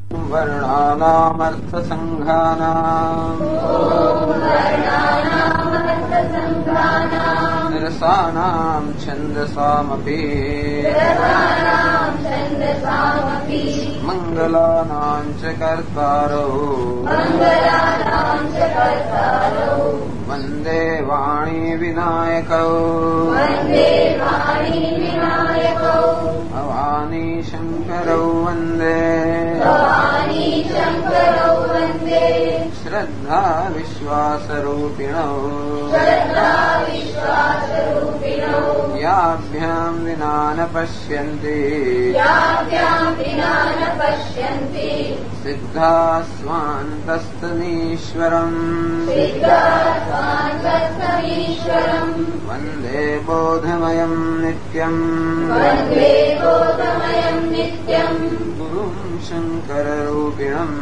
वर्णानामर्थसङ्घानाम् रसानां छन्दसामपि मङ्गलानां च कर्तारौ वन्दे वाणी विनायकौ भवानी शङ्करौ वन्दे श्रद्धा विश्वासरूपिणौ याभ्यां विना न पश्यन्ति सिद्धा स्वान्तस्तमीश्वरम् वन्दे बोधमयं नित्यम् गुरुं शङ्कररूपिणम्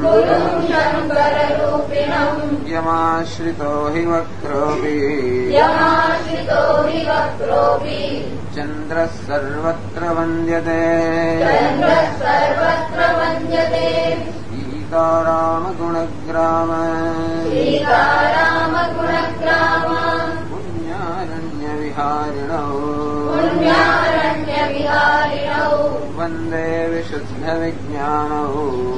यमाश्रितो हि वक्रोऽपि चन्द्रः सर्वत्र वन्द्यते सीतारामगुणग्राम पुण्यारण्यविहारिणौ वन्दे विशुद्धविज्ञानौ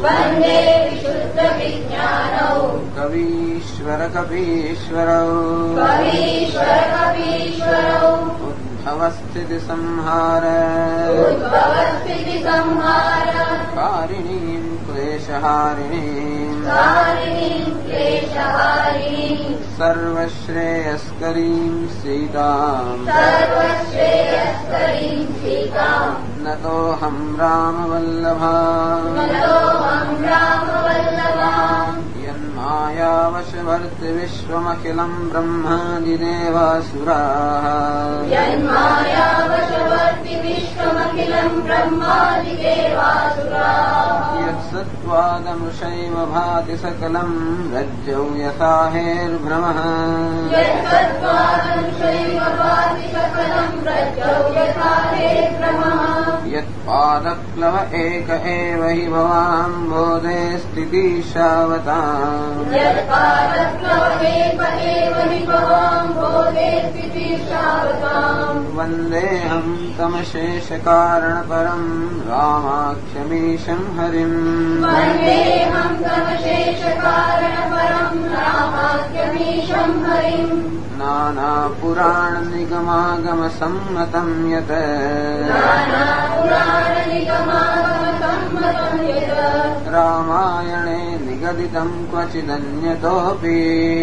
कवीश्वरकपीश्वरौ उद्भवस्थितिसंहार कारिणीं क्लेशहारिणीं सर्वश्रेयस्करीं सीताम् नतोऽहं रामवल्लभा यन्मायावशवर्ति विश्वमखिलं ब्रह्मादिदेवासुराः यत्सत्त्वादमृषैव भाति सकलं रज्जौ यथा हेर्भ्रमः यत्पादप्लव एक एव हि भवाम्भोधे स्थितिशावताम् वन्देऽहं तमशेषकारणपरं रामाख्यमीशं हरिम् नानापुराणनिगमागमसम्मतं यत् रामायणे निगदितं क्वचिदन्यतोऽपि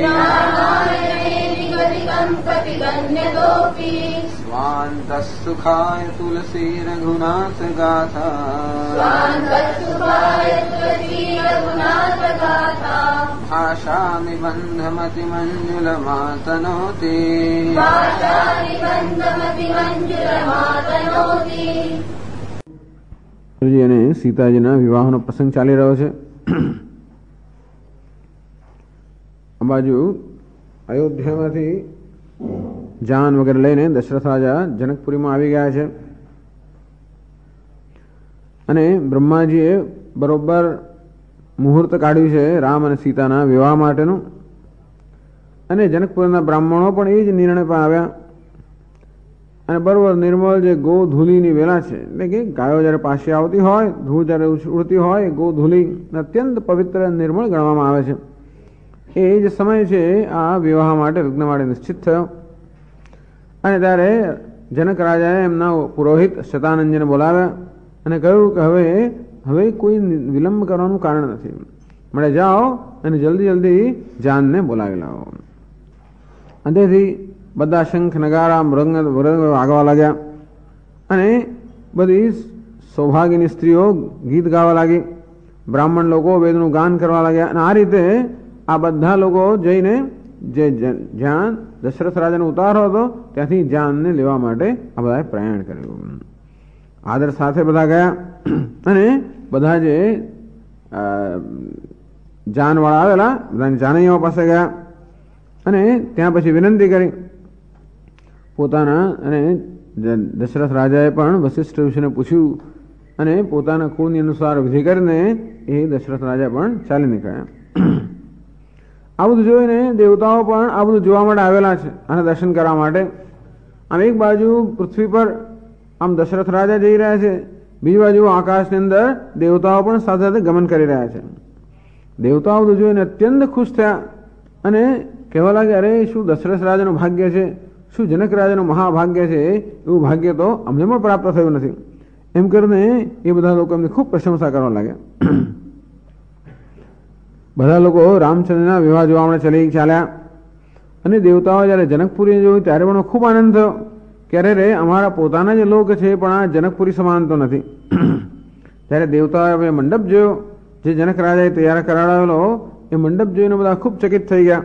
स्वान्तः सुखाय तुलसी रघुनाथ गाथा भाषानिबन्धमतिमञ्जुलमातनोति અને સીતાજીના વિવાહનો પ્રસંગ ચાલી રહ્યો છે. આ બાજુ અયોધ્યામાંથી જાન વગેરે લઈને દશરથ રાજા જનકપુરીમાં આવી ગયા છે અને બ્રહ્માજીએ બરોબર મુહૂર્ત કાઢ્યું છે રામ અને સીતાના વિવાહ માટેનું અને જનકપુરના બ્રાહ્મણો પણ એ જ નિર્ણય પર આવ્યા અને બરોબર નિર્મળ જે ગોધૂલીની વેલા છે એટલે કે ગાયો જ્યારે પાસે આવતી હોય ધૂળ જ્યારે ઉડતી હોય ગોધૂલી અત્યંત પવિત્ર નિર્મળ ગણવામાં આવે છે. એ જ સમય છે આ વિવાહ માટે લગ્ન માટે નિશ્ચિત થયો અને ત્યારે જનક રાજાએ એમના પુરોહિત શતાનંદજીને બોલાવ્યા અને કહ્યું કે હવે કોઈ વિલંબ કરવાનું કારણ નથી, મળે જાઓ અને જલ્દી જલ્દી જાનને બોલાવી લાવો. અંતેથી બધા શંખ નગારા મૃદંગ વાગવા લાગ્યા અને બધી સૌભાગ્યની સ્ત્રીઓ ગીત ગાવા લાગી, બ્રાહ્મણ લોકો વેદનું ગાન કરવા લાગ્યા અને આ રીતે આ બધા લોકો જઈને જ્યાં દશરથ રાજાનો ઉતારો હતો ત્યાંથી જાનને લેવા માટે આ બધાએ પ્રયાણ કર્યું. આદર સાથે બધા ગયા અને બધા જે જાનવાળા આવેલા બધાની જાનૈયાઓ પાસે ગયા અને ત્યાં પછી વિનંતી કરી પોતાના. અને દશરથ રાજાએ પણ વશિષ્ઠ ઋષિને પૂછ્યું અને પોતાના કુળની અનુસાર વિધિ કરીને એ દશરથ રાજા પણ ચાલી નીકળ્યા. આ બધું જોઈને દેવતાઓ પણ આ બધું જોવા માટે આવેલા છે, અને દર્શન કરવા માટે. આમ એક બાજુ પૃથ્વી પર આમ દશરથ રાજા જઈ રહ્યા છે, બીજી બાજુ આકાશની અંદર દેવતાઓ પણ સાથે સાથે ગમન કરી રહ્યા છે. દેવતાઓ બધું જોઈને અત્યંત ખુશ થયા અને કહેવા લાગે, અરે શું દશરથ રાજાનું ભાગ્ય છે, શું જનક રાજાનું મહાભાગ્ય છે, એવું ભાગ્ય તો અમને પણ પ્રાપ્ત થયું નથી. એમ કરીને એ બધા લોકો એમની ખૂબ પ્રશંસા કરવા લાગ્યા. બધા લોકો રામચંદ્રના વિવાહ જોવા માટે ચાલ્યા અને દેવતાઓ જ્યારે જનકપુરી જોયું ત્યારે પણ ખૂબ આનંદ થયો કે અરે રે, અમારા પોતાના જે લોક છે પણ આ જનકપુરી સમાન તો નથી. ત્યારે દેવતાઓએ મંડપ જોયો જે જનક રાજાએ તૈયાર કરાવેલો, એ મંડપ જોઈને બધા ખૂબ ચકિત થઈ ગયા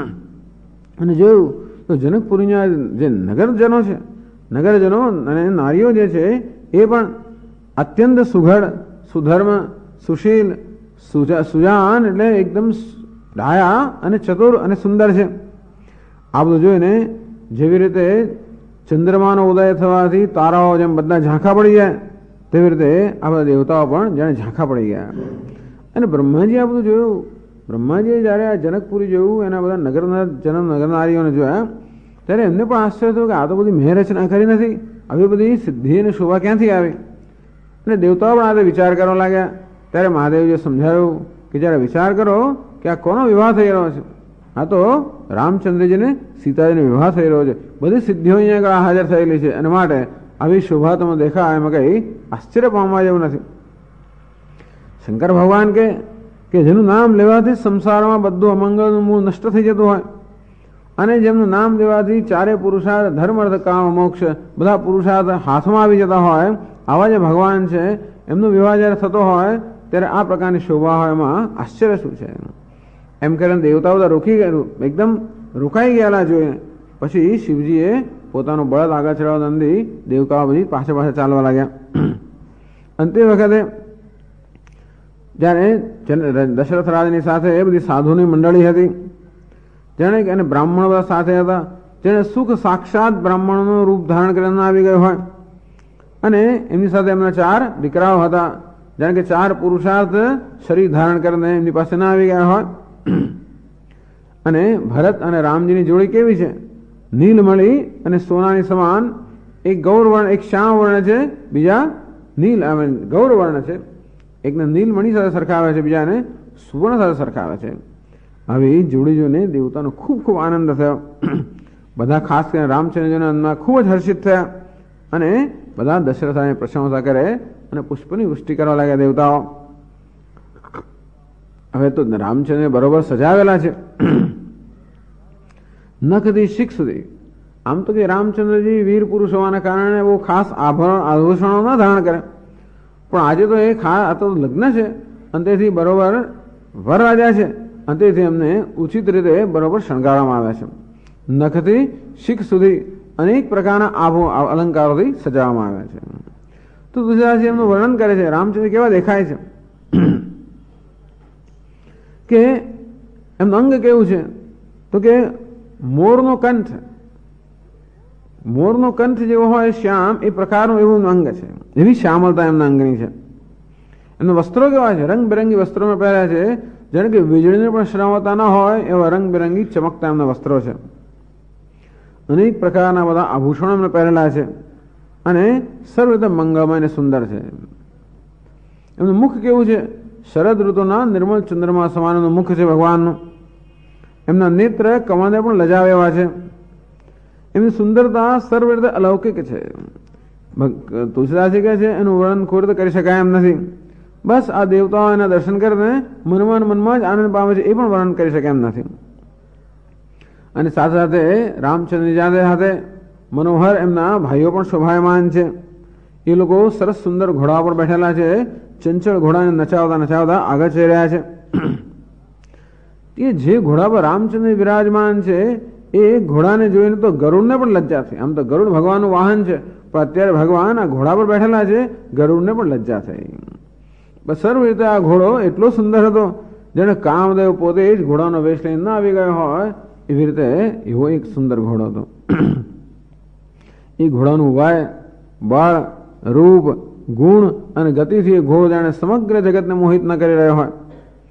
અને જોયું તો જનકપુરીના જે નગરજનો છે, નગરજનો અને નારીઓ જે છે એ પણ અત્યંત સુઘડ, સુધર્મ, સુશીલ, સુજાન એટલે એકદમ ડાયા અને ચતુર અને સુંદર છે. આ બધું જોઈને જેવી રીતે ચંદ્રમાનો ઉદય થવાથી તારાઓ જેમ બધા ઝાંખા પડી જાય, તેવી રીતે આ બધા દેવતાઓ પણ જાણે ઝાંખા પડી ગયા. અને બ્રહ્માજી આ બધું જોયું. બ્રહ્માજીએ જ્યારે આ જનકપુરી જોયું, એના બધા નગરનારીઓને જોયા, ત્યારે એમને પણ આશ્ચર્ય થયું કે આ તો બધી મેં રચના કરી નથી, આવી બધી સિદ્ધિ અને શોભા ક્યાંથી આવી. અને દેવતાઓ પણ આ વિચાર કરવા લાગ્યા. ત્યારે મહાદેવજીએ સમજાવ્યું કે જ્યારે વિચાર કરો કે આ કોનો વિવાહ થઈ રહ્યો છે, આ તો રામચંદ્રજીને સીતાજીનો વિવાહ થઈ રહ્યો છે, બધી સિદ્ધિઓ અહીંયા આગળ હાજર થયેલી છે, અને માટે આવી શોભા તમે દેખા એમાં કંઈ આશ્ચર્ય પામવા જેવું નથી. શંકર ભગવાન કે જેનું નામ લેવાથી સંસારમાં બધું અમંગળનું મૂળ નષ્ટ થઈ જતું હોય, અને જેમનું નામ લેવાથી ચારે પુરુષાર્થ, ધર્મ, અર્થ, કામ, મોક્ષ બધા પુરુષાર્થ હાથમાં આવી જતા હોય, આવા જે ભગવાન છે એમનો વિવાહ જ્યારે થતો હોય ત્યારે આ પ્રકારની શોભા હોય, એમાં આશ્ચર્ય શું છે. એમ કરીને દેવતાઓ બધા એકદમ રોકાઈ ગયેલા જોઈને પછી શિવજીએ પોતાનો બળદ આગળ ચડાવવા નંદી દેવતાઓ બધી પાછળ ચાલવા લાગ્યા. અંતે વખતે જ્યારે દશરથ રાજાની સાથે એ બધી સાધુની મંડળી હતી, જેણે અને બ્રાહ્મણો બધા સાથે હતા, જેણે સુખ સાક્ષાત બ્રાહ્મણનું રૂપ ધારણ કરીને આવી ગયું હોય, અને એમની સાથે એમના 4 દીકરાઓ હતા, જાણે કે 4 પુરુષાર્થ શરીર ધારણ કરીને એમની પાસે ના આવી ગયા હોય. અને ભરત અને રામજીની જોડી કેવી છે, નીલમણી અને સોનાની સમાન. એક ગૌરવર્ણ, એક શ્યામ વર્ણ છે, બીજા ગૌરવર્ણ છે. એકને નીલમણી સાથે સરખાવે છે, બીજાને સુવર્ણ સાથે સરખાવે છે. આવી જોડી જોઈને દેવતાનો ખૂબ ખૂબ આનંદ થયો. બધા ખાસ કરીને રામચંદ્રજીના અંદરમાં ખૂબ જ હર્ષિત થયા અને બધા દશરથની પ્રશંસા કરે અને પુષ્પની વૃષ્ટિ કરવા લાગ્યા દેવતાઓ. હવે તો રામચંદ્ર બરોબર સજાવેલા છે, નખથી શીખ સુધી. આમ તો કે રામચંદ્રજી વીર પુરુષ હોવાના કારણે બહુ ખાસ આભૂષણો ના ધારણ કરે, પણ આજે તો એ આ તો લગ્ન છે, અંતેથી બરોબર વરરાજા છે, અંતેથી એમને ઉચિત રીતે બરોબર શણગારવામાં આવ્યા છે. નખથી શીખ સુધી અનેક પ્રકારના અલંકારોથી સજાવવામાં આવ્યા છે. તો તુલસીદાસજી એમનું વર્ણન કરે છે, રામચંદ્ર કેવા દેખાય છે, કે એમનું અંગ કેવું છે, તો કે મોરનો કંઠ જેવો હોય શ્યામ, એ પ્રકારનું એવું અંગ છે, એવી શ્યામલતા એમના અંગની છે. એમના વસ્ત્રો કેવા છે, રંગબેરંગી વસ્ત્રોમાં પહેર્યા છે, જાણે કે વીજળીને પણ શ્રાવતા ન હોય એવા રંગબેરંગી ચમકતા એમના વસ્ત્રો છે. અનેક પ્રકારના બધા આભૂષણો એમને પહેરેલા છે અને સર્વ રીતે મંગળમય અને સુંદર છે. એમનું મુખ કેવું છે, શરદ ઋતુના નિર્મળ ચંદ્રમા સમાનનું મુખ છે ભગવાનનું. એમના નેત્ર કમળને પણ લજાવે એવા છે. એમની સુંદરતા સર્વ રીતે અલૌકિક છે. તુલસીદાસજી કહે છે એનું વર્ણન કોઈ રીતે કરી શકાય એમ નથી. બસ આ દેવતાઓ એના દર્શન કરીને મનમાં જ આનંદ પામે છે, એ પણ વર્ણન કરી શકે એમ નથી. અને સાથે સાથે રામચંદ્રની સાથે મનોહર એમના ભાઈઓ પણ શોભાયમાન છે. એ લોકો સરસ સુંદર ઘોડા પર બેઠેલા છે, ચંચળ ઘોડાને નચાવતા આગળ જઈ રહ્યા છે. એ જે ઘોડા પર રામચંદ્ર વિરાજમાન છે એ ઘોડાને જોઈને તો ગરુડને પણ લજ્જા થઈ. આમ તો ગરુડ ભગવાનનું વાહન છે, પણ અત્યારે ભગવાન આ ઘોડા પર બેઠેલા છે, ગરુડને પણ લજ્જા થઈ. બસ સર્વ રીતે આ ઘોડો એટલો સુંદર હતો, જેને કામદેવ પોતે જ ઘોડાનો વેશ લઈને ના આવી ગયો હોય એવી રીતે એવો એક સુંદર ઘોડો હતો. એ ઘોડાનું વાય, બળ, રૂપ, ગુણ અને ગતિથી ઘોડો જાણે સમગ્ર જગતને મોહિત ન કરી રહ્યો હોય.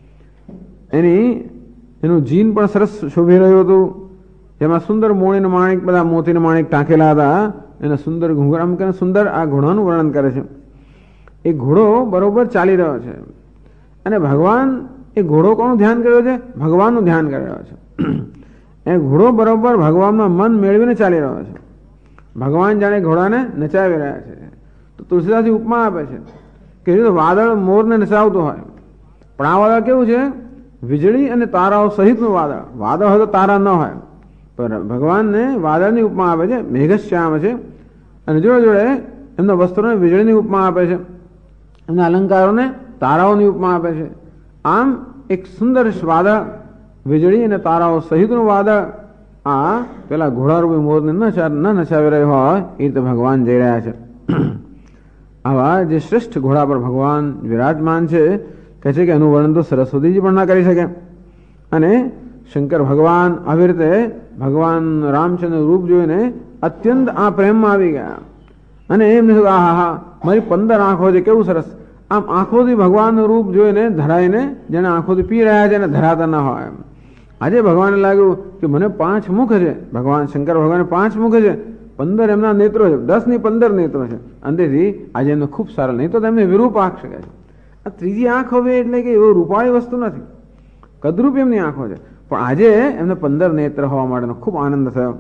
એનું જીન પણ સરસ શોભી રહ્યું હતું, જેમાં સુંદર મોણીને માણિક, બધા મોતીને માણિક ટાંકેલા હતા. એને સુંદર ઘૂંઘરામ કરીને સુંદર આ ઘોડાનું વર્ણન કરે છે. એ ઘોડો બરોબર ચાલી રહ્યો છે અને ભગવાન એ ઘોડો કોનું ધ્યાન કર્યો છે? ભગવાનનું ધ્યાન કરી રહ્યો છે. એ ઘોડો બરોબર ભગવાનમાં મન મેળવીને ચાલી રહ્યો છે. ભગવાન જાણે ઘોડાને નચાવી રહ્યા છે. તો તુલસીદાસજી ઉપમા આપે છે કે વાદળ મોરને નચાવતું હોય, પણ આ વાદળ કેવું છે? વીજળી અને તારાઓ સહિતનું વાદળ. વાદળ હોય તો તારા ન હોય, પણ ભગવાનને વાદળની ઉપમા આપે છે, મેઘશ્યામ છે. અને જોડે જોડે એમના વસ્ત્રોને વીજળીની ઉપમા આપે છે, એમના અલંકારોને તારાઓની ઉપમા આપે છે. આમ એક સુંદર વાદળ, વીજળી અને તારાઓ સહિતનું વાદળ આ પેલા ઘોડારૂપી મોરને ન નચાવી રહ્યો હોય એ રીતે ભગવાન જઈ રહ્યા છે. આવા જે શ્રેષ્ઠ ઘોડા પર ભગવાન વિરાજમાન છે, કહે છે કે એનું વર્ણન તો સરસ્વતીજી પણ ના કરી શકે. અને શંકર ભગવાન આવી રીતે ભગવાન રામચંદ્ર રૂપ જોઈને અત્યંત આ પ્રેમમાં આવી ગયા અને એમને હા હા મારી 15 આંખો છે, કેવું સરસ. આમ આંખોથી ભગવાનનું રૂપ જોઈને ધરાઈને જેને આંખોથી પી રહ્યા છે એને ધરાતા ના હોય. આજે ભગવાનને લાગ્યું કે મને 5 મુખ છે, ભગવાન શંકર ભગવાન 5 મુખ છે, 15 એમના નેત્રો છે, 10 ની 15 નેત્રો છે. અંતેથી આજે એમને ખૂબ સારા, નહીં તો તેમને વિરૂપાક્ષ કહે છે. આ ત્રીજી આંખ હવે એટલે કે એવું રૂપાળી વસ્તુ નથી, કદરૂપ એમની આંખો છે, પણ આજે એમને 15 નેત્ર હોવા માટેનો ખૂબ આનંદ થયો.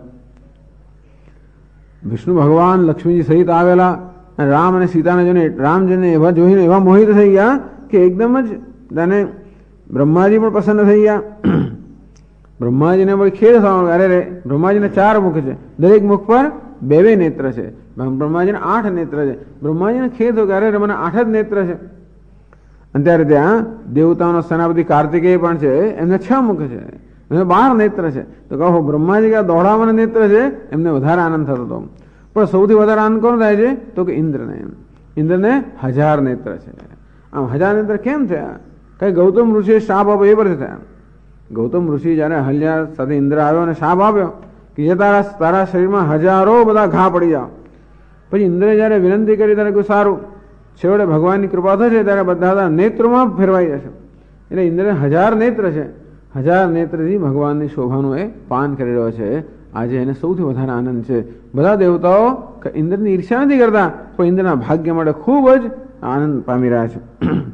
વિષ્ણુ ભગવાન લક્ષ્મીજી સહિત આવેલા અને રામ અને સીતાને જોઈને રામજીને એવા જોઈને એવા મોહિત થઈ ગયા કે એકદમ જ તેને બ્રહ્માજી પણ પસંદ થઈ ગયા. બ્રહ્માજીને પણ ખેદ થવાનું, અરે રે બ્રહ્માજીને 4 મુખ છે, દરેક મુખ પર 2 નેત્ર છે. બ્રહ્માજીને 8 નેત્ર છે. બ્રહ્માજીને ખેદ થયો કે અરે મને 8 જ નેત્ર છે. અને ત્યારે ત્યાં દેવતાઓનો સેનાપતિ કાર્તિકેય પણ છે, એમને 6 મુખ છે, એમને 12 નેત્ર છે. તો કહો બ્રહ્માજી કે દોડાવાના નેત્ર છે, એમને વધારે આનંદ થતો હતો. પણ સૌથી વધારે આનંદ કોણ થાય છે? તો કે ઇન્દ્રને. ઇન્દ્રને 1000 નેત્ર છે. આમ 1000 નેત્ર કેમ થયા? કઈ ગૌતમ ઋષિએ શાપ આપ્યો એ પરથી થયા. ગૌતમ ઋષિ જયારે અહલ્યા સાથે ઇન્દ્ર આવ્યો અને શાપ આપ્યો કે જે તારા શરીરમાં હજારો બધા ઘા પડી જાવ. પછી ઇન્દ્રે જયારે વિનંતી કરી ત્યારે કોઈ સારું, છેવટે ભગવાનની કૃપા થશે ત્યારે બધા નેત્રોમાં ફેરવાઈ જશે. એટલે ઇન્દ્રને 1000 નેત્ર છે. 1000 નેત્રથી ભગવાનની શોભાનું એ પાન કરી રહ્યો છે. આજે એને સૌથી વધારે આનંદ છે. બધા દેવતાઓ ઇન્દ્રની ઈર્ષ્યા નથી કરતા, પણ ઇન્દ્રના ભાગ્ય માટે ખૂબ જ આનંદ પામી રહ્યા છે.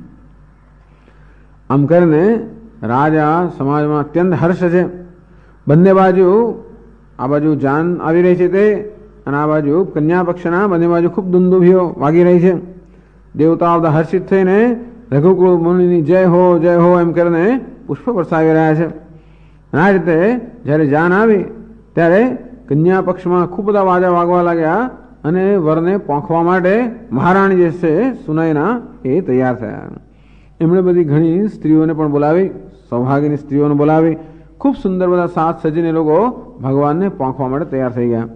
આમ કરીને રાજા સમાજમાં અત્યંત હર્ષ છે. બંને બાજુ, આ બાજુ જાન આવી રહી છે તે, અને આ બાજુ કન્યા પક્ષના બંને બાજુ ખૂબ દુંદુભીઓ વાગી રહી છે. દેવતાઓ બધા હર્ષિત થઈને રઘુકુળ મુનિની જય હો એમ કરીને પુષ્પ વરસાવી રહ્યા છે. આ રીતે જ્યારે જાન આવી ત્યારે કન્યા પક્ષમાં ખૂબ બધા વાજા વાગવા લાગ્યા અને વરને પોંખવા માટે મહારાણી જે છે સુનયના એ તૈયાર થયા. એમણે બધી ઘણી સ્ત્રીઓને પણ બોલાવી, સૌભાગ્યની સ્ત્રીઓને બોલાવી, ખૂબ સુંદર બધા સાત સજીને લોકો ભગવાનને પોંખવા માટે તૈયાર થઈ ગયા.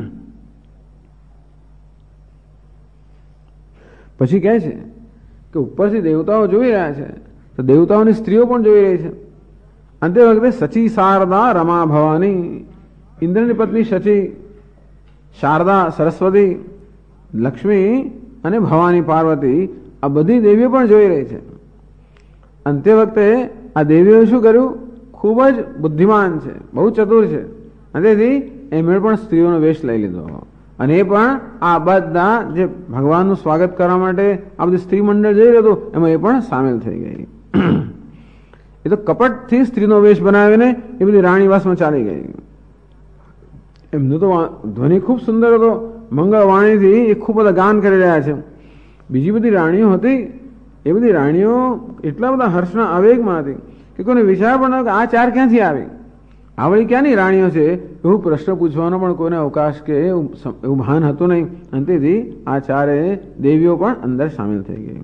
પછી કહે છે કે ઉપરથી દેવતાઓ જોઈ રહ્યા છે, તો દેવતાઓની સ્ત્રીઓ પણ જોઈ રહી છે. અંતે વખતે સચી શારદા રમા ભવાની, ઇન્દ્રની પત્ની સચી, શારદા સરસ્વતી, લક્ષ્મી અને ભવાની પાર્વતી, આ બધી દેવીઓ પણ જોઈ રહી છે. અંતે વખતે આ દેવીઓએ શું કર્યું? ખૂબ જ બુદ્ધિમાન છે, બહુ ચતુર છે. અને તેથી એમણે પણ સ્ત્રીઓનો વેશ લઈ લીધો અને એ પણ આ બધા જે ભગવાનનું સ્વાગત કરવા માટે આ બધી સ્ત્રી મંડળ જઈ રહ્યું હતું એમાં એ પણ સામેલ થઈ ગઈ. એ તો કપટથી સ્ત્રીનો વેશ બનાવીને એ બધી રાણીવાસમાં ચાલી ગઈ. એમનો તો ધ્વનિ ખૂબ સુંદર હતો, મંગળવાણીથી એ ખૂબ બધા ગાન કરી રહ્યા છે. બીજી બધી રાણીઓ હતી, એ બધી રાણીઓ એટલા બધા હર્ષના આવેગમાં હતી કે કોઈને વિચાર પણ ન કે આ 4 ક્યાંથી આવી, આવડી ક્યાંની રાણીઓ છે, એવું પ્રશ્ન પૂછવાનો પણ કોઈને અવકાશ કે એવું ભાન હતું નહીં. અંતેથી આ 4 દેવીઓ પણ અંદર સામેલ થઈ ગઈ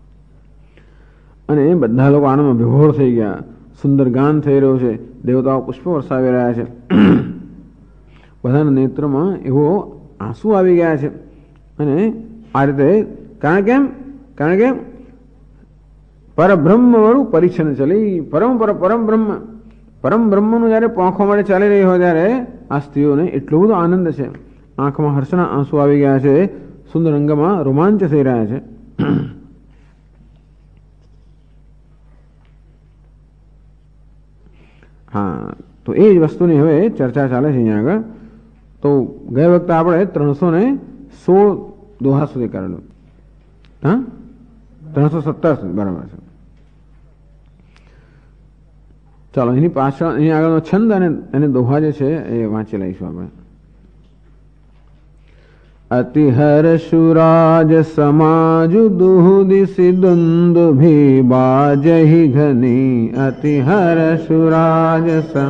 અને બધા લોકો આનંદમાં વિભોર થઈ ગયા. સુંદર ગાન થઈ રહ્યું છે, દેવતાઓ પુષ્પ વરસાવી રહ્યા છે. બધાના નેત્રમાં એવો આંસુ આવી ગયા છે. અને આ રીતે કારણ કે પરબ્રહ્મ વાળું પરીક્ષણ ચલી, પરમ બ્રહ્મનું જયારે પોંખવા માટે ચાલી રહી હોય ત્યારે આ સ્ત્રીઓને એટલો બધો આનંદ છે, આંખમાં હર્ષના આંસુ આવી ગયા છે. સુંદર અંગમાં રોમાંચ થઈ રહ્યા છે. હા, તો એ જ વસ્તુની હવે ચર્ચા ચાલે છે અહીંયા આગળ. તો ગયા વખતે આપણે 316 દોહા સુધી કરેલું. હા, 317 સુધી, બરાબર છે. ચાલો, એની પાછળ એની આગળનો છંદ અને દોહા જે છે એ વાંચી લઈશું આપણે. અતિહર શુરાજ સમાજુ દુહુદિસી દુંદુભી બાજહી ઘની. અતિહર શુરાજ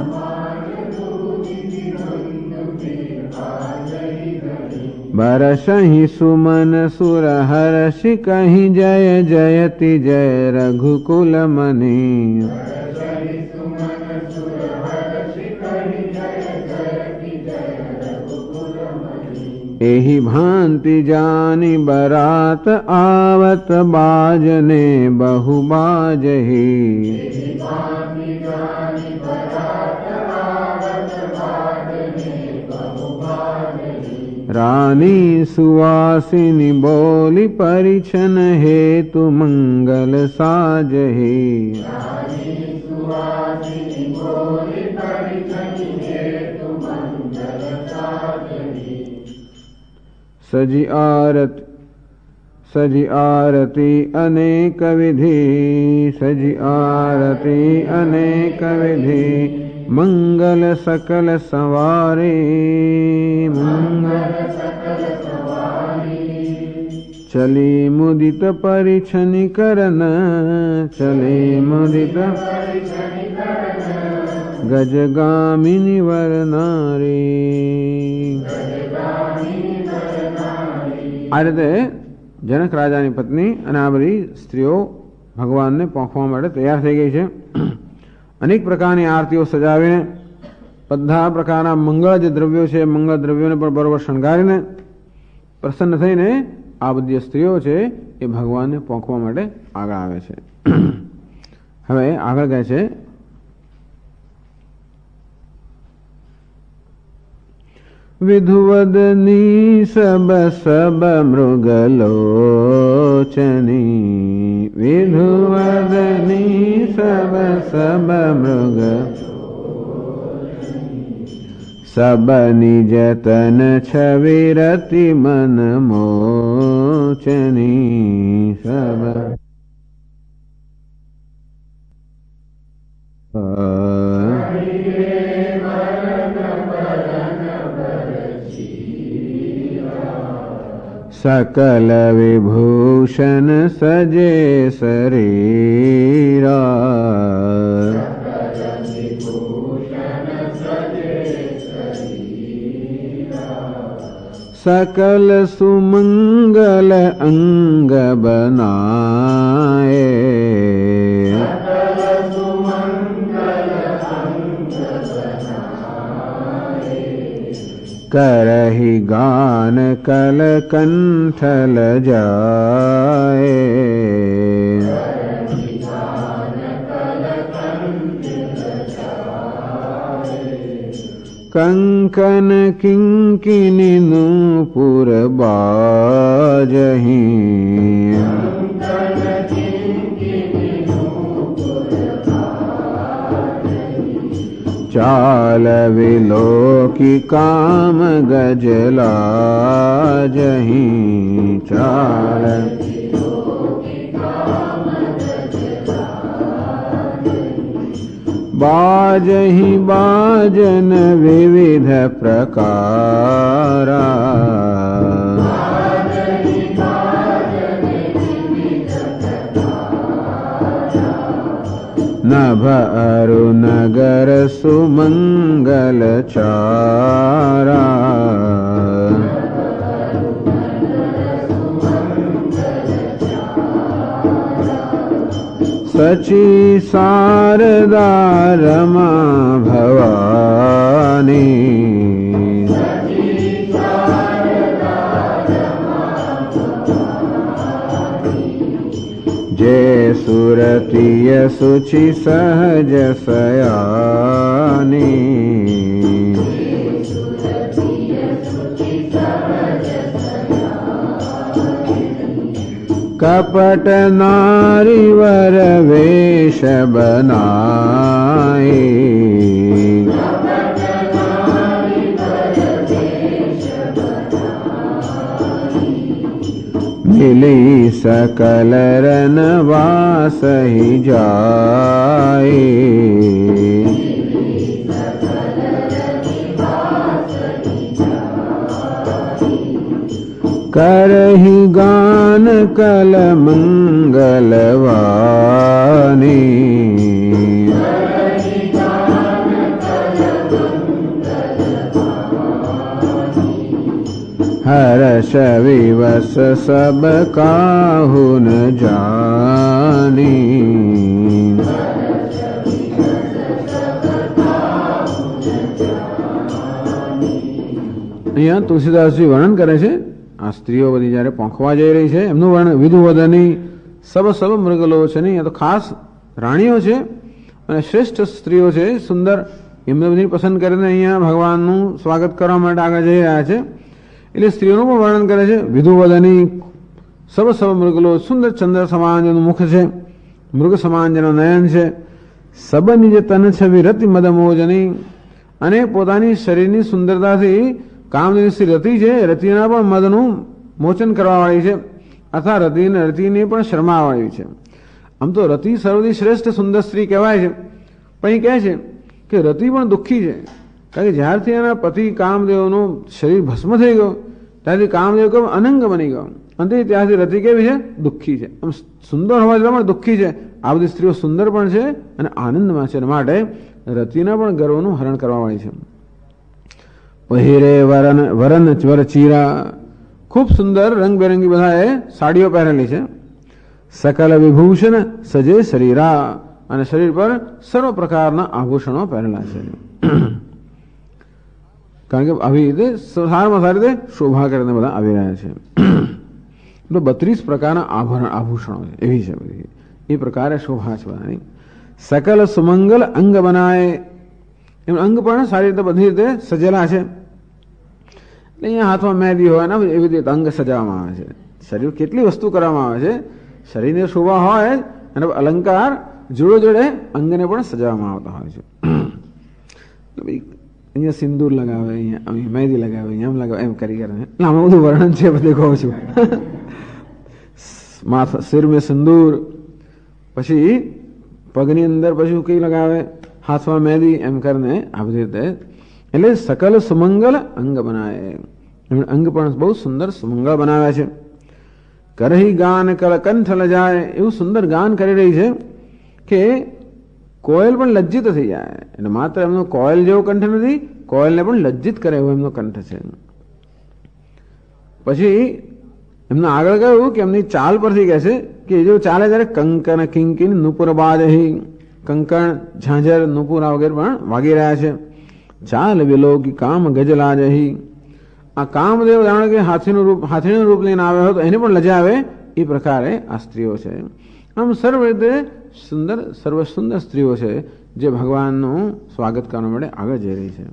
બરસહી સુમન સુર હર્ષિ કહી જય જયતિ જય રઘુકુલ મની. एहि भांति जानी बरात आवत बाजने बहु बाजही. रानी सुवासिनी बोली परिछन हेतु मंगल साजही. सजी आरती अनेक विधि. सजी आरती अनेक विधि मंगल सकल सवारे. मंगल चली मुदित परिछनि करन. चली मुदित गजगामिनी वर नारी. આ રીતે જનક રાજાની પત્ની અને આ બધી સ્ત્રીઓ ભગવાનને પહોંચવા માટે તૈયાર થઈ ગઈ છે. અનેક પ્રકારની આરતીઓ સજાવીને બધા પ્રકારના મંગળ જે દ્રવ્યો છે મંગળ દ્રવ્યોને પણ બરોબર શણગારીને પ્રસન્ન થઈને આ બધી સ્ત્રીઓ છે એ ભગવાનને પહોંચવા માટે આગળ આવે છે. હવે આગળ કહે છે विधुवदनी सब सब मृगलोचनी. विधुवदनी सब सब मृग सब निज तन छविरति मन मोचनी. सब सकल विभूषण सजे शरीरा. सकल सुमंगल अंग बनाए. करहि गान कल कंठल जाए. कंकन किंकिनी नूपुर बाजही. चाल विलोकी काम गजलाजही. चाल बाजही बाजन विविध प्रकारा. नभ अरु नगर सुमंगल चारा. सची शारदा रमा भवानी. जय सुरतीय सुचि सहज सयानी. कपट नारी वर वेश बनाए, मिली सकल रनवास ही जाए। करहि गान कल मंगलवानी, हर्ष विवश सब काहु न जानी। અહીંયા તુલસીદાસજી વર્ણન કરે છે આ સ્ત્રીઓ બધી જયારે પંખવા જઈ રહી છે એમનું વર્ણન વિધુવદની સબ સબ મૃગલો છે ને, તો ખાસ રાણીઓ છે અને શ્રેષ્ઠ સ્ત્રીઓ છે સુંદર, એમને બધી પસંદ કરીને અહીંયા ભગવાનનું સ્વાગત કરવા માટે આગળ જઈ રહ્યા છે. એટલે સ્ત્રીઓનું પણ વર્ણન કરે છે. વિધુવદની સબ સબ મૃગલો, સુંદર ચંદ્ર સમાન જેનું મુખ છે, મૃગ સમાન જેનો નયન છે, સબ નિજ તન છવી રતિ મદમોજની, અને પોતાની શરીરની સુંદરતાથી કામદેવી શ્રી રતિ છે, રતિના પણ મદનું મોચન કરવા વાળી છે, અથવા રતિને પણ શરમાવાળી છે. આમ તો રતિ સર્વથી શ્રેષ્ઠ સુંદર સ્ત્રી કહેવાય છે, પણ એ કહે છે કે રતિ પણ દુઃખી છે, કારણ કે જ્યારથી એના પતિ કામદેવનું શરીર ભસ્મ થઈ ગયો ત્યારથી કામદેવ કેમ અનંગ બની ગયો, અને ત્યારથી રતિ કેવી છે? દુઃખી છે. આમ સુંદર હોવા છતાં પણ દુઃખી છે. આ બધી સ્ત્રીઓ સુંદર પણ છે અને આનંદમાં છે, માટે રતિના પણ ગર્વનું હરણ કરવા વાળી છે. પહેરે વરન વરચીરા, ખૂબ સુંદર રંગબેરંગી બધાએ સાડીઓ પહેરેલી છે. સકલ વિભૂષણ સજે શરીરા, અને શરીર પર સર્વ પ્રકારના આભૂષણો પહેરેલા છે. કારણ કે આવી રીતે સારામાં સારી રીતે શોભા કરીને બધા આવી રહ્યા છે. તો 32 પ્રકારના આભૂષણો છે, એવી છે બધી, એ પ્રકારે શોભા છે બધાની. સકલ સુમંગલ અંગ બનાય, એમ અંગ પણ સારી રીતે બધી રીતે સજેલા છે. એટલે અહીંયા હાથમાં મહેંદી હોય ને એવી રીતે અંગ સજાવવામાં આવે છે. શરીર કેટલી વસ્તુ કરવામાં આવે છે, શરીરની શોભા હોય અને અલંકાર જોડે જોડે અંગને પણ સજાવવામાં આવતા હોય છે. અહીંયા સિંદૂર લગાવે, અહીંયા મહેંદી લગાવે, અહીંયા એમ લગાવે, એમ કરી કરીને આમાં બધું વર્ણન છે બધે કહું છું. માથા સિર મેં સિંદૂર, પછી પગની અંદર પછી કઈ લગાવે, હાથમાં મહેંદી, એમ કરીને આ બધી રીતે. એટલે સકલ સુમંગલ અંગ બનાવે, એમણે અંગ પણ બહુ સુંદર સુમંગળ બનાવ્યા છે. કરહી ગાન કલ કંઠ લજાય, એવું સુંદર ગાન કરી રહી છે કે કોયલ પણ લજ્જિત થઈ જાય. એટલે માત્ર એમનો કોયલ જેવો કંઠ નથી, કોયલને પણ લજ્જિત કરે એવો એમનો કંઠ છે. પછી એમને આગળ કહ્યું કે એમની ચાલ પરથી કહે છે કે જો ચાલે ત્યારે કંકણ કિંકિન નુપુર બાજહી, કંકણ ઝાંઝર નુપુરા વગેરે પણ વાગી રહ્યા છે. ચાલ વિલોકી કામ ગજલાજહી, આ કામદેવ જાણે કે હાથીનું રૂપ લઈને આવ્યો હોય તો એને પણ લજાવે, એ પ્રકારે આ સ્ત્રીઓ છે. આમ સર્વ રીતે સુંદર સર્વ સુંદર સ્ત્રીઓ છે જે ભગવાનનું સ્વાગત કરવા માટે આગળ જઈ રહી છે.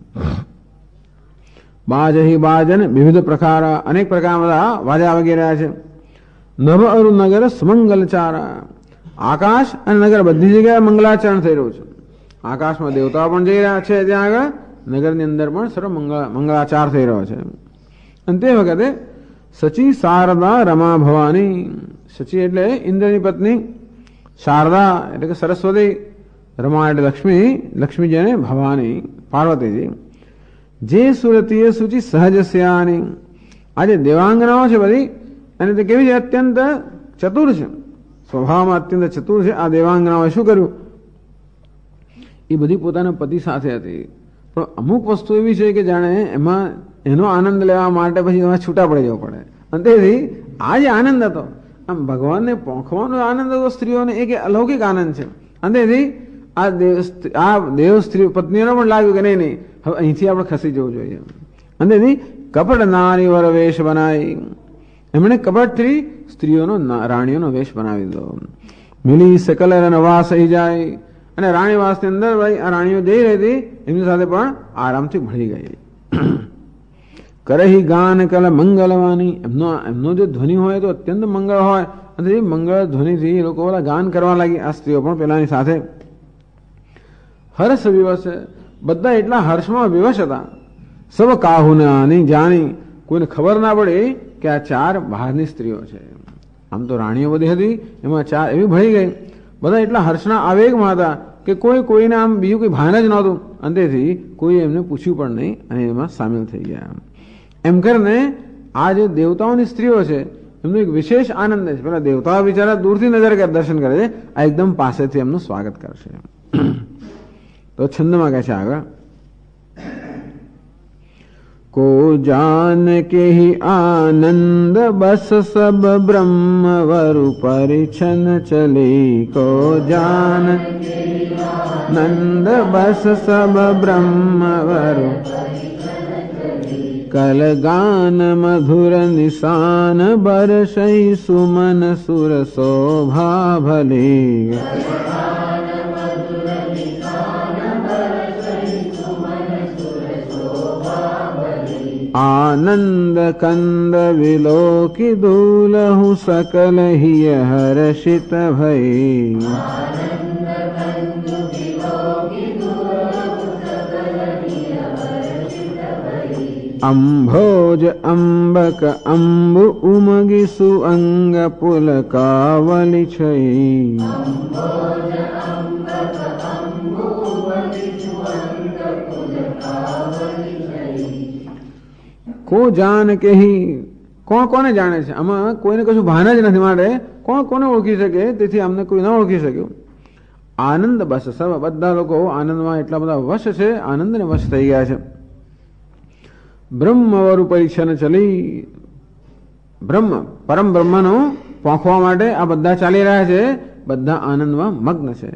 બાજહી બાજન વિવિધ પ્રકાર, અનેક પ્રકાર બધા વાજા વાગી રહ્યા છે. નભ અરુ નગર સુમંગલચારા, આકાશ અને નગર બધી જગ્યાએ મંગલાચરણ થઈ રહ્યું છે. આકાશમાં દેવતાઓ પણ જઈ રહ્યા છે, ત્યાં આગળ નગરની અંદર પણ સર્વ મંગળાચાર થઈ રહ્યો છે. અને તે વખતે સચી શારદા રમા ભવાની, સચી એટલે ઇન્દ્રની પત્ની, શારદા એટલે કે સરસ્વતી, રમા એટલે લક્ષ્મી, લક્ષ્મીજી અને ભવાની પાર્વતીજી. જે સુરતીય સૂચિ સહજ સ્યાની, આજે દેવાંગનાઓ છે બધી, અને તે કેવી છે? અત્યંત ચતુર છે, સ્વભાવમાં અત્યંત ચતુર છે. આ દેવાંગનાઓએ શું કર્યું? એ બધી પોતાના પતિ સાથે હતી, પણ અમુક વસ્તુ એવી છે કે જાણે એમાં એનો આનંદ લેવા માટે પછી એમાં છૂટા પડી જવું પડે. અને તેથી આ જે આનંદ હતો, આમ ભગવાનને પોંખવાનો આનંદ હતો સ્ત્રીઓને, એક અલૌકિક આનંદ છે. અને તેથી આ દેવ સ્ત્રી પત્નીઓને પણ લાગ્યું કે નહીં નહીં, હવે અહીંથી આપણે ખસી જવું જોઈએ. અને તેથી કપટ નારી વર વેશ બનાવી, એમણે કપટથી સ્ત્રીઓનો રાણીઓનો વેશ બનાવી દીધો. મિલી સકલ નવાસ થઈ જાય, અને રાણીવાસની અંદર આ રાણીઓ જઈ રહી હતી એમની સાથે પણ આરામથી ભળી ગઈ. કરહી ગાન કલ મંગલવાની, એમનો જે ધ્વનિ હોય તો અત્યંત મંગળ હોય, અને એ મંગળ ધ્વનિથી એ લોકો બધા ગાન કરવા લાગી, આ સ્ત્રીઓ પણ પેલાની સાથે. હર્ષ વિવશ, બધા એટલા હર્ષમાં વિવશ હતા. સબ કાહુનાની જાણી, કોઈને ખબર ના પડે કે આ 4 બહારની સ્ત્રીઓ છે. આમ તો રાણીઓ બધી હતી, એમાં 4 એવી ભળી ગઈ. બધા એટલા હર્ષના આવેગમાં હતા કે કોઈને આમ બીજું કોઈ ભાન જ નહોતું. અંતેથી કોઈ એમને પૂછ્યું પણ નહીં અને એમાં સામેલ થઈ ગયા. એમ કરીને આ જે દેવતાઓની સ્ત્રીઓ છે એમનો એક વિશેષ આનંદ છે. પેલા દેવતાઓ બિચારા દૂરથી દર્શન કરે છે, આ એકદમ પાસેથી એમનું સ્વાગત કરશે. તો છંદમાં કહે છે આગળ, કો જાન કે ही आनंद बस सब ब्रह्म वरु परिछन चले, को जान नंद बस सब ब्रह्म वरु कल गान मधुर निशान बरसई सुमन सुर शोभा भले, आनंद कंद विलोकी दूलहु सकल हिय हर्षित भई, अंभोज अंबक अंबु उमगी सुअंग पुलकावली छई, કો જાન કે ही, કોણ કોને જાણે છે? આમાં કોઈને કશું ભાન જ નથી, માટે કોણ કોને ઓળખી શકે? તેથી અમને કોઈ ન ઓળખી શક્યું. આનંદ બસ સબ, બધા લોકો આનંદમાં એટલા બધા વશ છે, આનંદને વશ થઈ ગયા છે. બ્રહ્મવરુ પરિચ્છન ચલી, બ્રહ્મ પરમ બ્રહ્મનો પોંખવા માટે આ બધા ચાલી રહ્યા છે, બધા આનંદમાં મગ્ન છે.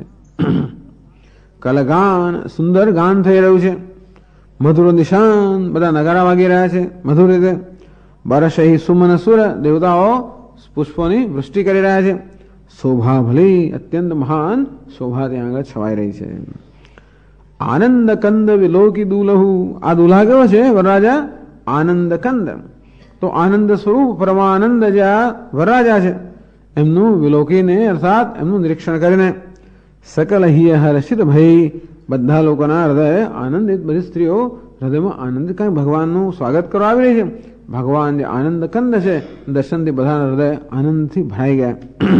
કલગાન, સુંદર ગાન થઈ રહ્યું છે. મધુર નિશાન, બધા નગારા વાગી રહ્યા છે મધુર રીતે. બરસહી સુમન સુર, દેવતાઓ પુષ્પોની વૃષ્ટિ કરી રહ્યા છે. શોભા ભલી, અત્યંત મહાન શોભા ત્યાં આગળ છવાઈ રહી છે. આનંદ કંદ વિલોકી દુલહુ, આ દુલ્હા કેવો છે? વરરાજા આનંદ કંદ. તો આનંદ સ્વરૂપ પરમાનંદ જે આ વરરાજા છે એમનું વિલોકીને, અર્થાત એમનું નિરીક્ષણ કરીને, સકલ હિય હર્ષિત ભઈ, બધા લોકોના હૃદય આનંદિત, બધી સ્ત્રીઓ હૃદયમાં આનંદિત, કારણ ભગવાનનું સ્વાગત કરવા આવી રહી છે. ભગવાન જે આનંદ કંદ છે, દર્શનથી બધા હૃદય આનંદથી ભરાઈ ગયા.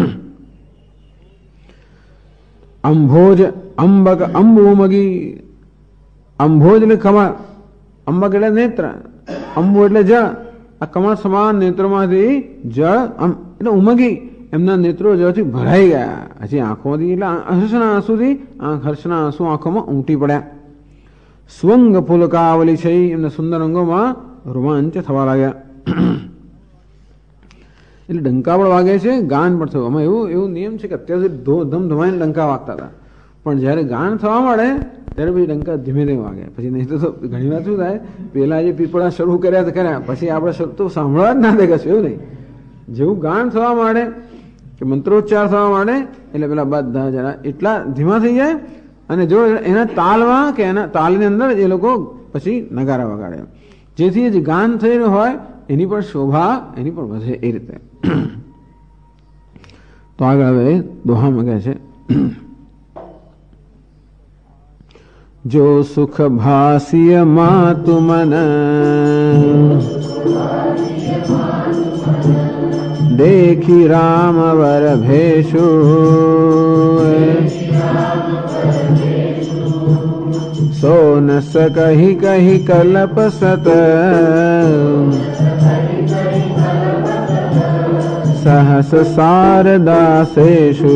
અંભોજ અંબક અંબુ ઉમગી, અંભોજ એટલે કમળ, અંબક એટલે નેત્ર, અંબુ એટલે જળ. આ કમળ સમાન નેત્રોમાંથી જળ એટલે ઉમગી, એમના નેત્રો જળથી ભરાઈ ગયા. હજી આંખોમાંથી એટલે હર્ષના આંસુથી હર્ષના આંસુ આંખોમાં ઉમટી પડ્યા. સ્વંગ પુલકાવલી છે, એમના સુંદર અંગોમાં રોમાંચ થવા લાગ્યા. એટલે ડંકા પણ વાગે છે, ગાન પણ થયું. આમાં એવું નિયમ છે કે અત્યાર સુધી ધમધમાઈને ડંકા વાગતા હતા, પણ જ્યારે ગાન થવા મળે ત્યારે પછી ડંકા ધીમે ધીમે વાગે. પછી નહીં તો ઘણી વાર શું થાય, પેલા જે પીપળા શરૂ કર્યા પછી આપણે તો સાંભળવા જ ના દે કશું, એવું નહીં. જેવું ગાન થવા માંડે કે મંત્રોચ્ચાર થવા માંડે એટલે પેલા બધા જરા એટલા ધીમા થઈ જાય, અને જો એના તાલમાં કે એના તાલની અંદર એ લોકો પછી નગારા વગાડે, જેથી જે ગાન થઈ રહ્યું હોય એની પણ શોભા એની પણ વધે એ રીતે. તો આગળ હવે દોહામાં કહે છે, જો સુખ ભાસિય માતુ મન देखी राम वर भेषु, सो न सकहि कहि कल्प सत, सहस शारदासेषु.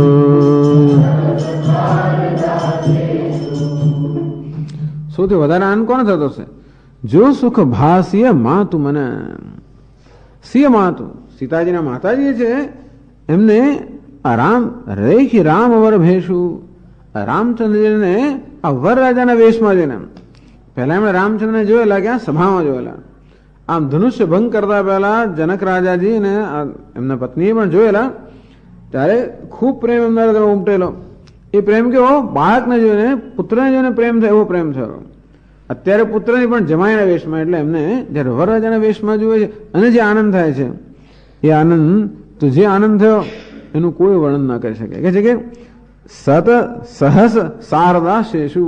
સૌથી વધારે આનંદ કોને થતો છે? જો સુખ ભાસિય માતુ મને, સિય માતુ સીતાજીના માતાજી છે એમને રામ રેખી રામ વર ભેષુ, રામચંદ્રજીને આ વરરાજાના વેશમાં જઈને, પહેલા એમણે રામચંદ્રને જોયેલા ક્યાં? સભામાં જોયેલા. આમ ધનુષ્ય ભંગ કરતા પહેલા જનક રાજાજી અને એમના પત્નીએ પણ જોયેલા, ત્યારે ખૂબ પ્રેમ એમના હૃદયમાં ઉમટેલો. એ પ્રેમ કેવો? બાળકને જોઈને, પુત્રને જોઈને પ્રેમ થયો, એવો પ્રેમ થયો. અત્યારે પુત્રની પણ જમાઈના વેશમાં, એટલે એમને જયારે વરરાજાના વેશમાં જુએ છે અને જે આનંદ થાય છે એ આનંદ, તો જે આનંદ થયો એનું કોઈ વર્ણન ના કરી શકે. કે છે કે સત સહસ શારદા શેષુ,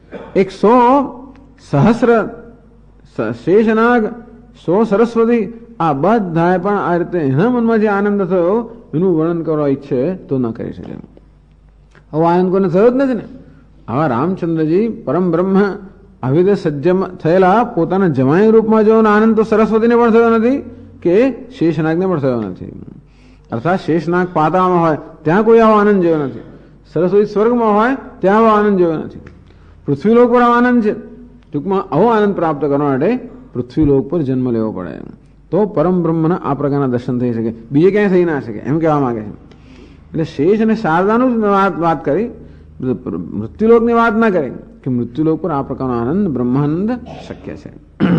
100 સહસ્ર શેષનાગ, 100 સરસ્વતી, આ બધાએ પણ આ રીતે એના મનમાં જે આનંદ થયો એનું વર્ણન કરવા ઈચ્છે તો ન કરી શકે. હવે આનંદ કોને થયો જ નથી ને. આવા રામચંદ્રજી પરમ બ્રહ્મ આવી રીતે સજ્જ થયેલા પોતાના જમાઈ રૂપમાં જેવો આનંદ તો સરસ્વતીને પણ થયો નથી કે શેષનાગને પણ થયો નથી. અર્થાત શેષનાગ પાતાળમાં હોય ત્યાં કોઈ આવો આનંદ જેવો નથી, સરસ્વતી સ્વર્ગમાં હોય ત્યાં આવો આનંદ જેવો નથી. પૃથ્વીલોક પર આવો આનંદ છે. ટૂંકમાં આવો આનંદ પ્રાપ્ત કરવા માટે પૃથ્વીલોક પર જન્મ લેવો પડે તો પરમ બ્રહ્મના આ પ્રકારના દર્શન થઈ શકે, બીજે ક્યાંય થઈ ના શકે એમ કહેવા માંગે છે. એટલે શેષ અને શારદાનું જ વાત કરી, મૃત્યુલોકની વાત ના કરી કે મૃત્યુલોક પર આ પ્રકારનો આનંદ બ્રહ્માનંદ શક્ય છે.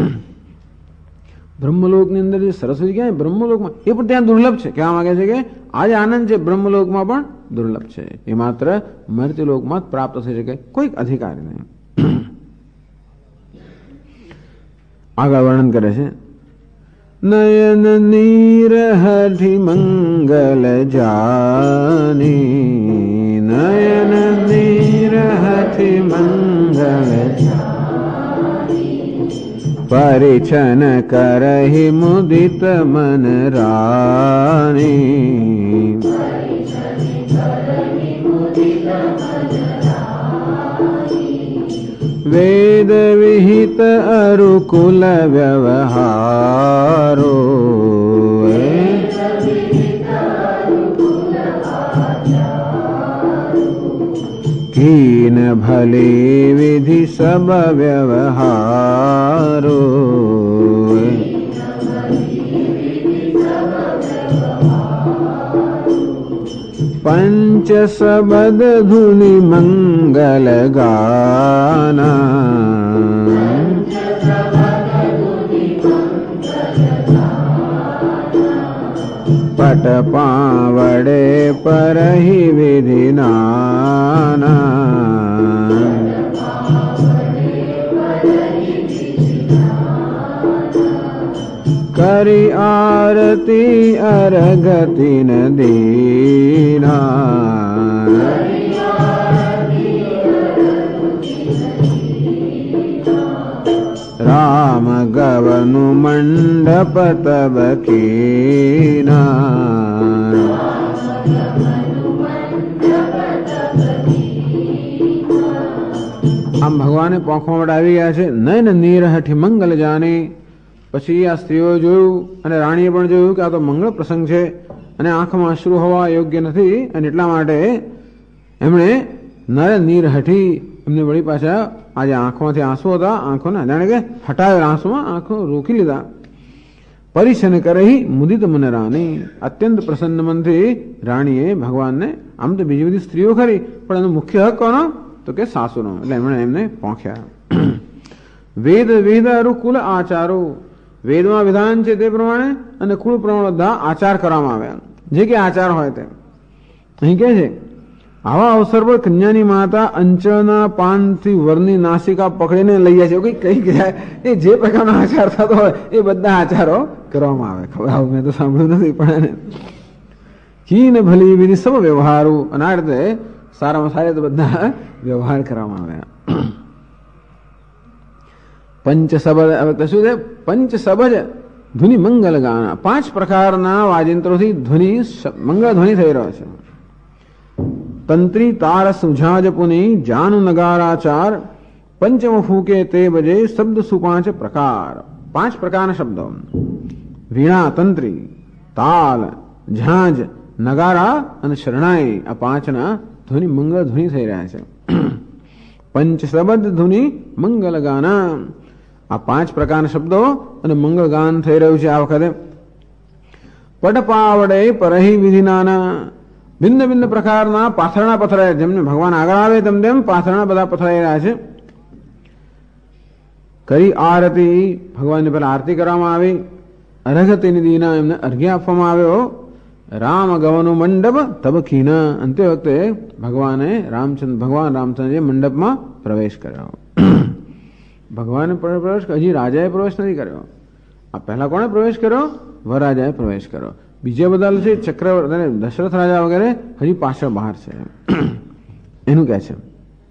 બ્રહ્મલોકની અંદર જે સરસ્વતી ક્યાં બ્રહ્મલોકમાં એ પણ ત્યાં દુર્લભ છે. કહેવા માંગે છે કે આ જે આનંદ છે બ્રહ્મલોકમાં પણ દુર્લભ છે, એ માત્ર મર્ત્યલોકમાં જ પ્રાપ્ત થઈ શકે, કોઈક અધિકારી નહીં. આગળ વર્ણન કરે છે. નયન નીરહઠી મંગલ જાની, નયન નીરહઠી મંગલ પરિછન કરહી મુદિત મન રાની, વેદ વિહિત અરુકુલ વ્યવહારો, કીન ભલી વિધિ સબ વ્યવહારો, પંચ સબદ ધુનિ મંગલ ગાના, પટ પાવડે પરહી વિધિ નાના, કરી આરતી અરગતિ ન દીના, રામ ગવનું મંડપ તબ કીના, આમ ભગવાને પોંખવા માટે આવી ગયા છે. નયન નીરહઠી મંગલ જાની. પછી આ સ્ત્રીઓ જોયું અને રાણીએ પણ જોયું કે આ તો મંગળ પ્રસંગ છે અને આંખમાં અશ્રુ હોવા યોગ્ય નથી, અને એટલા માટે એમણે નર નીરહઠી, એમને વળી પાછા આ જે આંખોમાંથી આંસુ હતા આંખોને જાણે કે હટાવેલા આંસુમાં આંખો રોકી લીધા. પરિછન કરહી મુદિત મન રાની, અત્યંત પ્રસન્ન મનથી રાણીએ ભગવાનને, આમ તો બીજી બધી સ્ત્રીઓ ખરી પણ એનો મુખ્ય હક કોનો તો કે સાસુનો, એટલે એમણે એમને પોંખ્યા. વેદ વેદ અરુ કુલ આચારો, વેદમાં વિધાન છે તે પ્રમાણે અને કુળ પ્રમાણે બધા આચાર કરવામાં આવ્યા, જે કે આચાર હોય તે. અહીં કે છે આવા અવસર પર કન્યાની માતા અંચળના પાનથી વરની નાસિકા પકડીને લઈ જાય છે, કઈ જાય એ જે પ્રકારનો આચાર થતો હોય એ બધા આચારો કરવામાં આવે. ખબર મેં તો સાંભળ્યું નથી પણ કીન ભલી વિધિ સબ વ્યવહારો, અને આ રીતે સારામાં સારા તો બધા વ્યવહાર કરવામાં આવ્યા. પંચ સબજ, શું છે પંચ સબજ ધ્વનિ મંગલ ગાના, 5 પ્રકારના વાજિંત્રોથી ધ્વનિ મંગળ ધ્વનિ થઈ રહ્યો છે. તંત્રી તાર સુઝાજ પુની જાનુ નગારાચાર, પંચમ ફૂકે તે બજે શબ્દ સુપાંચ પ્રકાર. 5 પ્રકારના શબ્દો, વીણા, તંત્રી, તાલ, ઝાંઝ, નગારા અને શરણાઈ, આ 5ના ધ્વનિ મંગળ ધ્વનિ થઈ રહ્યા છે. પંચ શબ્દ ધ્વનિ મંગલ ગાના, આ 5 પ્રકારના શબ્દો અને મંગળ ગાન થઈ રહ્યું છે આ વખતે. પટપાવડે પરહી વિધિનાના, ભિન્ન ભિન્ન પ્રકારના પાથરણા પથરાય, જેમને ભગવાન આગળ આવે તેમ તેમ પાથરણા બધા પથરાઈ રહ્યા છે. કરી આરતી, ભગવાનની પહેલા આરતી કરવામાં આવી. અરગતિની દીના, એમને અર્ઘ્ય આપવામાં આવ્યો. રામ ગવનો મંડપ તબકીના, અંતે વખતે ભગવાન રામચંદ્રજી મંડપમાં પ્રવેશ કર્યો. ભગવાને પ્રવેશ, હજી રાજાએ પ્રવેશ નથી કર્યો. આ પહેલા કોણે પ્રવેશ કર્યો? વરરાજાએ પ્રવેશ કર્યો. બીજા બધા છે ચક્રવર્તી, દશરથ રાજા વગેરે હજી પાછળ બહાર છે. એનું કહે છે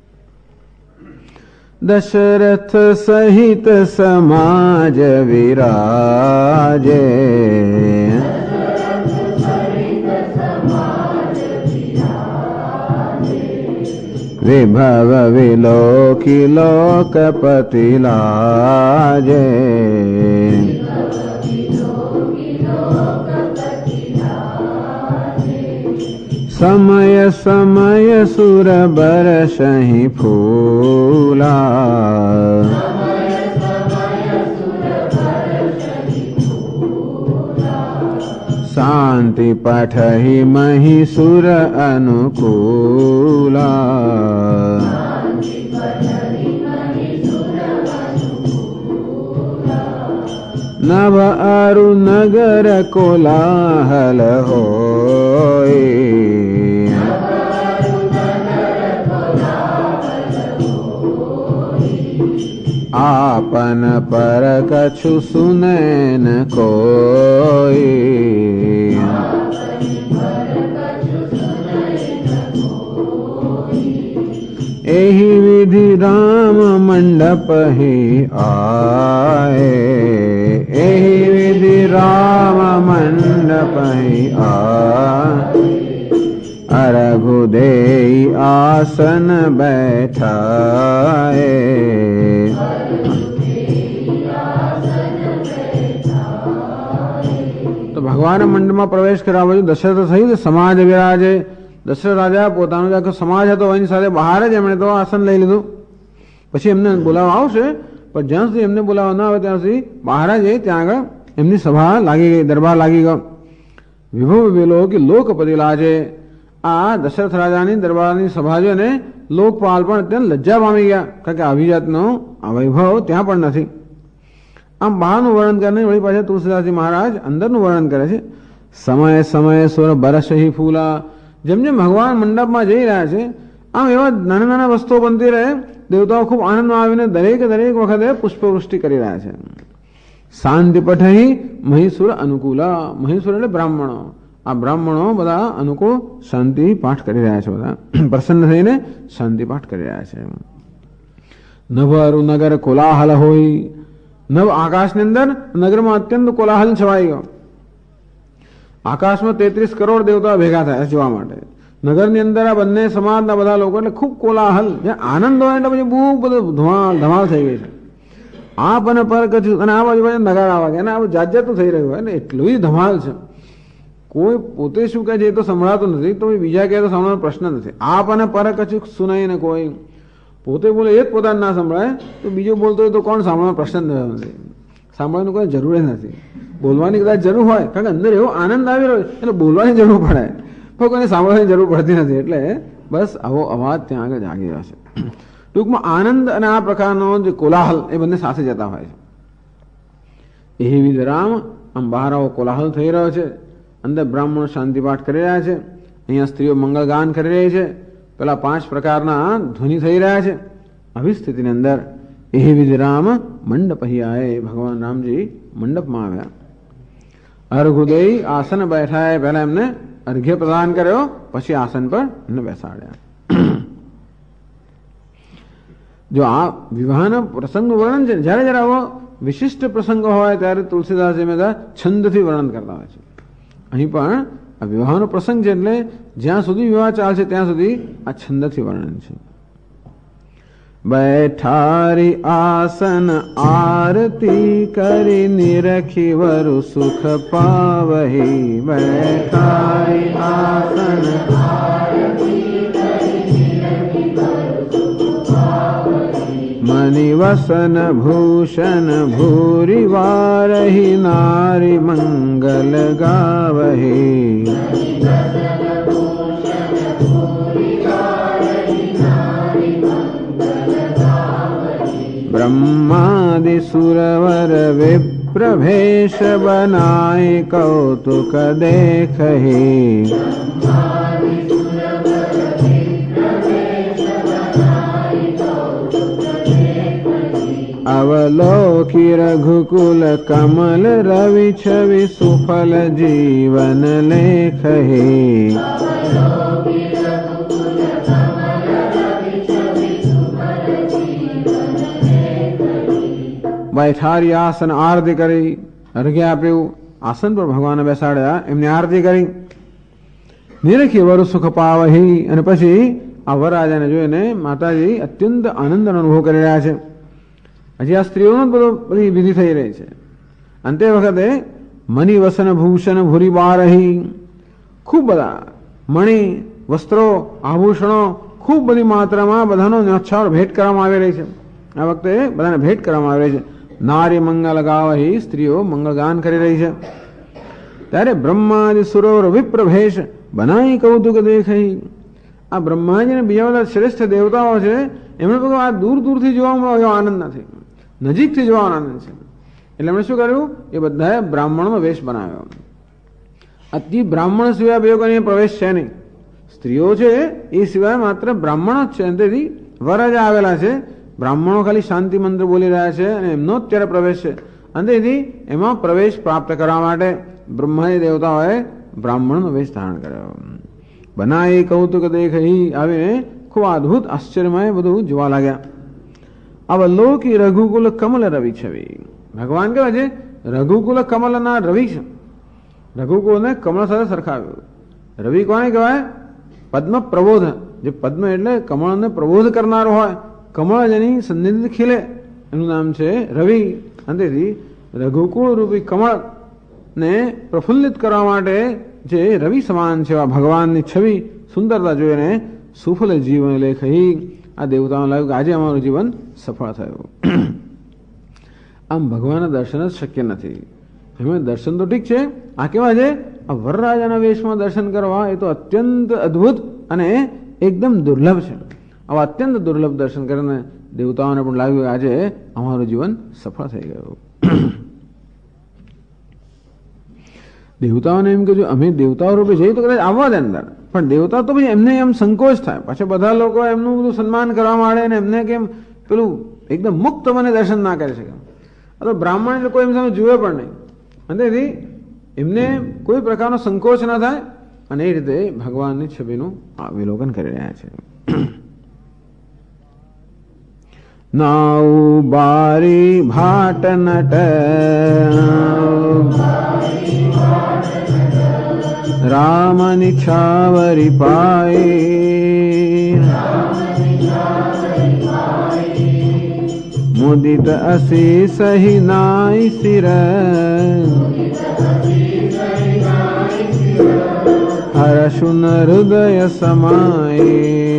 દશરથ સહિત સમાજ વિરાજે, વિભવ વિલોકી લોકપતિ લાજે, સમય સમય સુર બરસહી ફૂલા, શાંતિ પઠહી મહી સુર અનુકૂલા, નવ અરુ નગર કોલાહલ હોય, આપન પર કछु સુનેન કોઈ, એહી વિધિ રામ મંડપ હી આએ, એહી વિધિ રામ મંડપ હી આ, રઘુદેઈ આસન બેઠાએ, તો ભગવાન મંડપમાં પ્રવેશ કરાવવા જો દશરથ સહિત સમાજ વિરાજે. દશરથ રાજા પોતાનો જે આખો સમાજ હતો એની સાથે બહાર જ એમણે તો આસન લઈ લીધું. પછી એમને બોલાવવા આવશે, પણ જ્યાં સુધી એમને બોલાવવા ના આવે ત્યાં સુધી બહાર જ ત્યાં આગળ એમની સભા લાગી ગઈ, દરબાર લાગી ગયો. વિભવ વેલો કે લોકપતિ લાજે, આ દશરથ રાજાની દરબારની સભા છે ને લોકપાલ પણ અત્યંત લજ્જા પામી ગયા, કારણ કે આવી જાતનો આ વૈભવ ત્યાં પણ નથી. આમ બહારનું વર્ણન કરીને વળી પાછા તુલસીદાસજી મહારાજ અંદરનું વર્ણન કરે છે. સમય સમય સુર બરસહી ફૂલા, જેમ જેમ ભગવાન મંડપમાં જઈ રહ્યા છે આમ એવા નાના નાના વસ્તુઓ બનતી રહે, દેવતાઓ ખૂબ આનંદમાં આવીને દરેક વખતે પુષ્પવૃષ્ટિ કરી રહ્યા છે. શાંતિ પઠહી મહીસુર અનુકૂલા, મહીસુર એટલે બ્રાહ્મણો, આ બ્રાહ્મણો બધા અનુકૂળ શાંતિ પાઠ કરી રહ્યા છે, બધા પ્રસન્ન થઈને શાંતિ પાઠ કરી રહ્યા છે. નભ અરુ નગર કોલાહલ હોય, નવ આકાશની અંદર નગરમાં અત્યંત કોલાહલ છવાઈ ગયો. આકાશમાં 33 કરોડ દેવતાઓ ભેગા થયા જોવા માટે. નગરની અંદર આ બંને સમાજના બધા લોકો, એટલે ખૂબ કોલાહલ, જ્યાં આનંદ હોય એટલે પછી બહુ બધું ધમાલ થઈ ગઈ છે. આપ અને પર કચ્છ અને આ બાજુ નગારા વાગે અને આ જાત જાતનું થઈ રહ્યું હોય ને એટલું ધમાલ છે. કોઈ પોતે શું કહે છે એ તો સંભળાતું નથી, તો બીજા કહે તો સાંભળવાનો પ્રશ્ન નથી. આપ અને પર કચ્છ સુનાઈ ને કોઈ પોતે બોલે એ જ પોતાને ના સંભળાય તો બીજો બોલતો હોય તો કોણ સાંભળવાનો પ્રશ્ન નથી. સાંભળવાની કોઈ જરૂર નથી. બોલવાની કદાચ જરૂર હોય, કારણ કે અંદર એવો આનંદ આવી રહ્યો એટલે બોલવાની જરૂર પડે, પણ કોઈને સાંભળવાની જરૂર પડતી નથી. એટલે બસ આવો અવાજ ત્યાં આગળ જાગી રહ્યો છે. ટૂંકમાં આનંદ અને આ પ્રકારનો જે કોલાહલ એ બંને સાથે જતા હોય છે. એ વિધરામ આમ બહાર આવો કોલાહલ થઈ રહ્યો છે, અંદર બ્રાહ્મણો શાંતિપાઠ કરી રહ્યા છે, અહીંયા સ્ત્રીઓ મંગળગાન કરી રહી છે, પેલા 5 પ્રકારના ધ્વનિ થઈ રહ્યા છે. આવી સ્થિતિની અંદર એ વિધરામ મંડપ આયે, ભગવાન રામજી મંડપમાં આવ્યા. અર્ઘુદય આસન બેઠા, પહેલા એમને અર્ઘ્ય પ્રદાન કર્યો, પછી આસન પર એમને બેસાડ્યા. જો આ વિવાહના પ્રસંગનું વર્ણન છે, જયારે જયારે આવો વિશિષ્ટ પ્રસંગ હોય ત્યારે તુલસીદાસજી બધા છંદથી વર્ણન કરતા હોય છે. અહીં પણ આ વિવાહનો પ્રસંગ છે એટલે જ્યાં સુધી વિવાહ ચાલશે ત્યાં સુધી આ છંદથી વર્ણન છે. बैठारी आसन आरती करी निरखी वरु सुख पावही। बैठारी आसन आरती करी निरखी वरु सुख पावही। मणि वसन भूषण भूरि वारहि नारी मंगल गावही। ब्रह्मादि सुरवर विप्रभेश बनाए कौतुक देखहि। अवलोकी रघुकुल कमल रवि छवि सुफल जीवन लेख हे। बैठारी आसन आरती करी, अर्घ्य આપ્યું, આસન પર ભગવાન બેસાડ્યા, એમની આરતી કરી. નિરખી વરુ સુખ પાવહી, અને પછી આ વરરાજાને જોઈને માતાજી અત્યંત આનંદ અનુભવ કરી રહ્યા છે. હજી આ સ્ત્રીઓનો બધી વિધિ થઈ રહી છે. અંતે વખતે મણિ વસન ભૂષણ ભૂરી બારહી, ખૂબ બધા મણિ વસ્ત્રો આભૂષણો ખૂબ બધી માત્રામાં બધાનો ન્યોછાવર ભેટ કરવામાં આવી રહી છે. આ વખતે બધાને ભેટ કરવામાં આવી રહી છે. નારી મંગલ ગાવહી, સ્ત્રીઓ મંગળગાન કરી રહી છે. ત્યારે બ્રહ્માદિ સુરવર વિપ્રભેશ બનાઈ કૌતુક દેખઈ. આ બ્રહ્માજી અને બીજા બધા શ્રેષ્ઠ દેવતાઓ છે, એમણે બધું આ દૂર દૂરથી જોવામાં એવો આનંદ નથી, નજીકથી જોવાનો આનંદ છે. એટલે એમણે શું કર્યું, એ બધાએ બ્રાહ્મણનો વેશ બનાવ્યો. અતિ બ્રાહ્મણ સિવાય બે કોઈ પ્રવેશ છે નહીં. સ્ત્રીઓ છે એ સિવાય માત્ર બ્રાહ્મણો જ છે. અંતેથી વરરાજા આવેલા છે, બ્રાહ્મણો ખાલી શાંતિ મંત્ર બોલી રહ્યા છે અને એમનો જ ત્યારે પ્રવેશ છે. અંતેથી એમાં પ્રવેશ પ્રાપ્ત કરવા માટે બ્રહ્માજી દેવતાઓએ બ્રાહ્મણનો વેશ ધારણ કર્યો. બનાઈ કૌતુક દેખઈ, આવીને ખૂબ અદભુત આશ્ચર્યમય બધું જોવા લાગ્યા. અવલોકી રઘુકુલ કમલ રવિ છવી. ભગવાન કહેવાય છે રઘુકુલ કમલના રવિ છે. રઘુકુલને કમળ સાથે સરખાવ્યું. રવિ કોને કહેવાય? પદ્મ પ્રબોધ. જે પદ્મ એટલે કમળને પ્રબોધ કરનારો હોય, કમળ જેની સંધિ ખીલે, એનું નામ છે રવિ. અંતેથી રઘુકુળ રૂપી કમળને પ્રફુલ્લિત કરવા માટે જે રવિ સમાન છે એવા ભગવાનની છવી સુંદરતા જોઈને સુફલ જીવન લેખહી, આ દેવતાઓને લાગ્યું કે આજે અમારું જીવન સફળ થયું. આમ ભગવાનના દર્શન જ શક્ય નથી. એમાં દર્શન તો ઠીક છે, આ કેવા છે, આ વરરાજાના વેશમાં દર્શન કરવા એ તો અત્યંત અદ્ભુત અને એકદમ દુર્લભ છે. આવા અત્યંત દુર્લભ દર્શન કરીને દેવતાઓને પણ લાગ્યું કે આજે અમારું જીવન સફળ થઈ ગયું. દેવતાઓને એમ કે અમે દેવતાઓ રૂપે જઈએ તો કદાચ આવવા દે અંદર, પણ દેવતા તો પછી એમને એમ સંકોચ થાય, પાછા બધા લોકો એમનું બધું સન્માન કરવા માંડે ને એમને કેમ પેલું એકદમ મુક્ત મને દર્શન ના કરી શકે. આ તો બ્રાહ્મણ એટલે કોઈ એમ સામે જુએ પણ નહીં. અંતેથી એમને કોઈ પ્રકારનો સંકોચ ના થાય અને એ રીતે ભગવાનની છબીનું અવલોકન કરી રહ્યા છે. નાઉ બારી ભાટ નટ રામ નિછાવરી પાય, મુદિત અસી સહી નાય સિર, હર્ષુન હૃદય સમાય.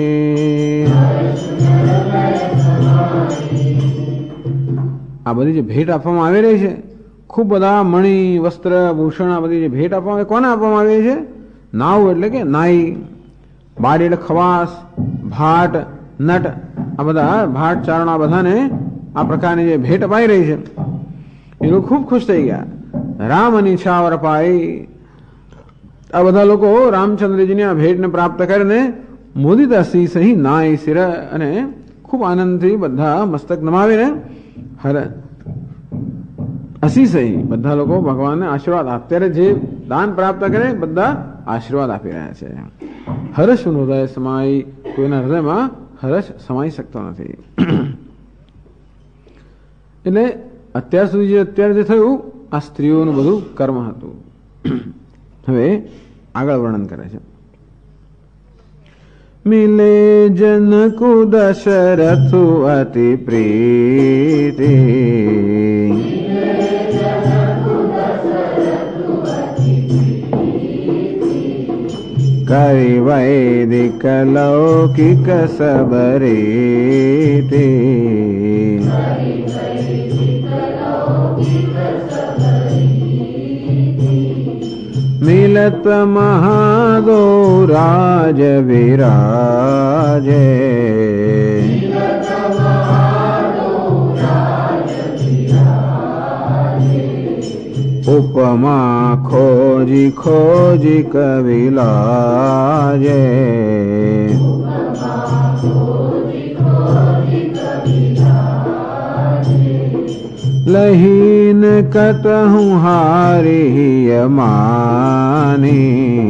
આ બધી જે ભેટ આપવામાં આવી રહી છે, ખૂબ બધા મણિ વસ્ત્ર ભૂષણ, આ બધી જે ભેટ આપવામાં કોને આપવામાં આવી છે? નાવ એટલે કે નાઈ, બારી એટલે ખવાસ, ભાટ, નટ, આ બધા ભાટ ચારણ, આ બધાને આ પ્રકારની જે ભેટ અપાઈ રહી છે એ લોકો ખૂબ ખુશ થઈ ગયા. રામ નિછાવર પાઈ, આ બધા લોકો રામચંદ્રજીની આ ભેટને પ્રાપ્ત કરીને મુદિત અસી સહી નાય સિર, અને ખૂબ આનંદથી બધા મસ્તક નમાવીને અસીસહી બધા લોકો ભગવાનને આશીર્વાદ અત્યારે જે દાન પ્રાપ્ત કરે બધા આશીર્વાદ આપી રહ્યા છે. હર્ષ હૃદય સમાય, કોઈના હૃદયમાં હર્ષ સમાઈ શકતો નથી. એટલે અત્યાર સુધી અત્યારે જે થયું આ સ્ત્રીઓનું બધું કર્મ હતું. હવે આગળ વર્ણન કરે છે. મિલે જનકુ દશરથુ અતિ પ્રીતિ, કરી વૈદિક લૌકિક સબરીતિ, મિલત મહાદો રાજ વિરાજે, ઉપમા ખોજી ખોજી કવિલાજે. लहीन कतहु हारिय मानी।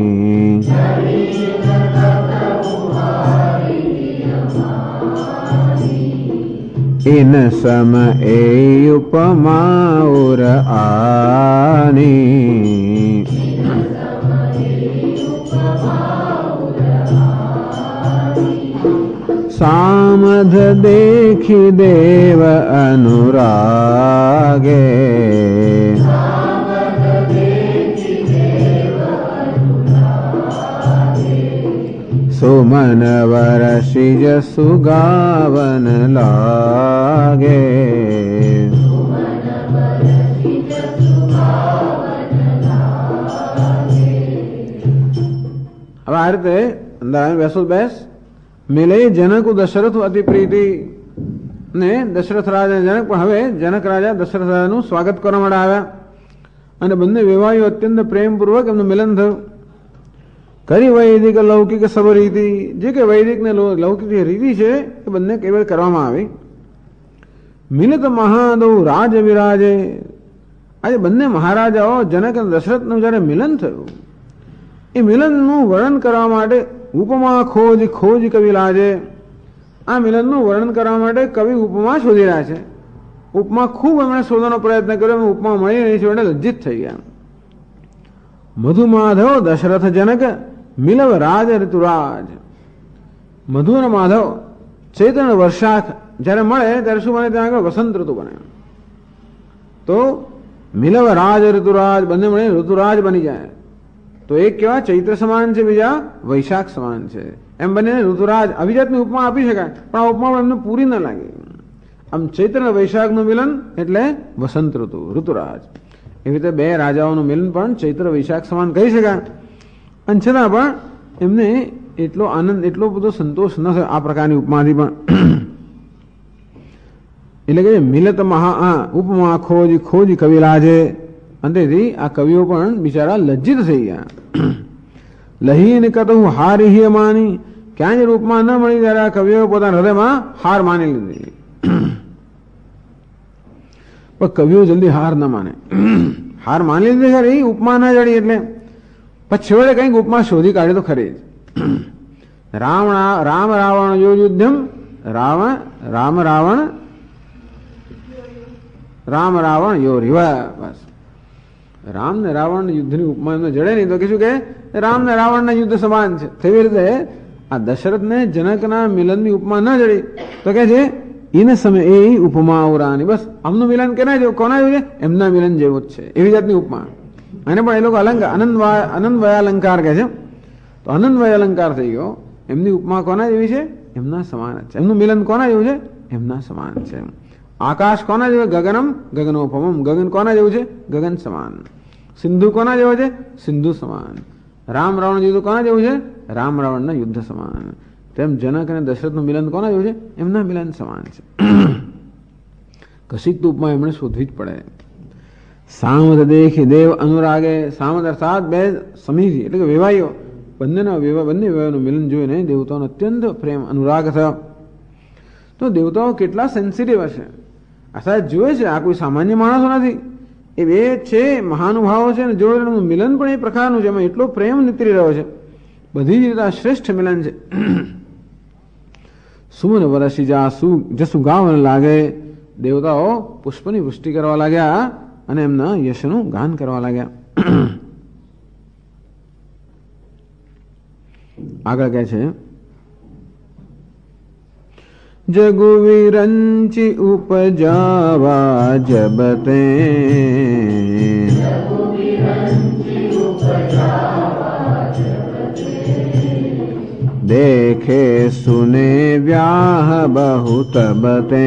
इन सम ए उपमा उर आनी। सामध देखि देव अनुरागे। सुमन वर्षिज सुगावन लागे। अब आ રીતે બેસો બેસ મિલે જનક દશરથ અતિ પ્રીતિ ને દશરથ રાજા જનક પણ હવે જનક રાજા દશરથ રાજાનું સ્વાગત કરવા માટે આવ્યા અને બંને વેવાઈઓ અત્યંત પ્રેમપૂર્વક એમનું મિલન થયું. કરી વૈદિક લૌકિક સબ રીતિ, જે કે વૈદિક ને લૌકિક રીતિ છે એ બંને કેવળ કરવામાં આવી. મિલિત મહાદૌ રાજ વિરાજે, આજે બંને મહારાજાઓ જનક અને દશરથનું જયારે મિલન થયું એ મિલનનું વર્ણન કરવા માટે ઉપમા ખોજ ખોજ કવિ લાજે. આ મિલનનું વર્ણન કરવા માટે કવિ ઉપમા શોધી રહ્યા છે. ઉપમા ખૂબ એમણે શોધવાનો પ્રયત્ન કર્યો, ઉપમા મળી નહીં છે એટલે લજ્જિત થઈ ગયા. મધુમાધવ દશરથ જનક મિલવ રાજ ઋતુરાજ. મધુ અને માધવ ચૈત્ર વર્ષાખ જયારે મળે ત્યારે શું બને? ત્યાં આગળ વસંત ઋતુ બને. તો મિલવ રાજ ઋતુરાજ બંને મળે ઋતુરાજ બની જાય. તો એક કેવા ચૈત્ર સમાન છે, બીજા વૈશાખ સમાન છે. એમ બંને ઋતુરાજ આવી જાતની ઉપમા આપી શકાય, પણ આ ઉપમા એમને પૂરી ન લાગે. આમ ચૈત્ર અને વૈશાખનું મિલન એટલે વસંત ઋતુ, ઋતુરાજ. એવી રીતે બે રાજાઓનું મિલન પણ ચૈત્ર વૈશાખ સમાન કહી શકાય. અને છતાં પણ એમને એટલો આનંદ, એટલો બધો સંતોષ ન થયો આ પ્રકારની ઉપમાથી પણ. એટલે કે મિલત મહા ઉપમા ખોજ ખોજ કવિરાજે. અંતેથી આ કવિઓ પણ બિચારા લજ્જિત થઈ ગયા. લહીન કતહુ હારી માની, ક્યાં જ રૂપમાં ન મળી ત્યારે આ કવિઓ પોતાના હૃદયમાં હાર માની લીધી. પણ કવિઓ જલ્દી હાર ન માને. હાર માની લીધી ખરી, ઉપમા ના જડી એટલે પછી છેવટે કંઈક ઉપમા શોધી કાઢી તો ખરી જ. રામ રાવણ યુદ્ધમ, રામ રાવણ યો રિવા. બસ રામ ને રાવણ યુદ્ધની ઉપમા એમને જડે નહીં તો કે શું કે રામ ને રાવણના યુદ્ધ સમાન છે. તેવી રીતે આ દશરથ ને જનકના મિલનની ઉપમા ન જડી તો કે છે ઇન સમય એ ઉપમા ઉરાની. બસ આમનું મિલન કેના જેવું, કોના જેવું છે? એમના મિલન જેવું જ છે, એવી જાતની ઉપમા. અને પણ એ લોકો આનંદવય અલંકાર કહે છે. તો આનંદવય અલંકાર થઈ ગયો. એમની ઉપમા કોના જેવી છે? એમના સમાન જ છે. એમનું મિલન કોના જેવું છે? એમના સમાન છે. આકાશ કોના જેવું? ગગનમ ગગનોપમમ. ગગન કોના જેવું છે? ગગન સમાન. સિંધુ કોના જેવો છે? સિંધુ સમાન. રામ રાવણ યુદ્ધ કોના જેવું છે? રામ રાવણના યુદ્ધ સમાન. તેમ જનક અને દશરથનું મિલન કોના જેવું છે? એમના મિલન સમાન છે. કશીક તો ઉપમા એમણે શોધવી જ પડે. સામધ દેખી દેવ અનુરાગે. સામધ અર્થાત બે સમિધિ એટલે કે વેવાઈઓ, બંને વેવાઈઓનું મિલન જોઈને દેવતાઓનો અત્યંત પ્રેમ અનુરાગ થયો. તો દેવતાઓ કેટલા સેન્સિટિવ હશે આ સાહેબ જોવે છે. આ કોઈ સામાન્ય માણસો નથી, એ બે છે મહાનુભાવો છે. અને જોડે મિલન પણ એ પ્રકારનું છે, એમાં એટલો પ્રેમ નીતરી રહ્યો છે. બધી જ રીતે શ્રેષ્ઠ મિલન છે. સુમન વરસી જસુ ગાવન લાગે. દેવતાઓ પુષ્પની વૃષ્ટિ કરવા લાગ્યા અને એમના યશનું ગાન કરવા લાગ્યા. આગળ કહે છે જગુ વિરંચી ઉપજાવા જબતે. દેખે સુને વ્યાહ બહુ તબતે.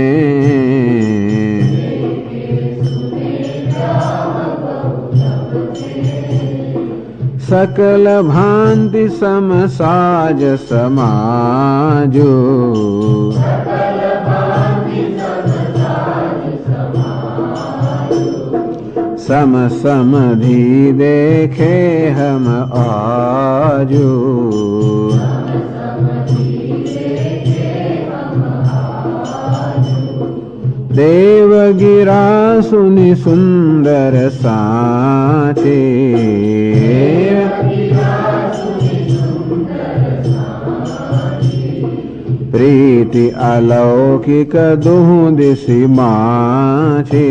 सकल भांति सम साज समाजो. सम समधि देखे हम आजो. देवगिरा सुनि सुंदर साचे, प्रीति अलौकिक दुहु दिशि माचे,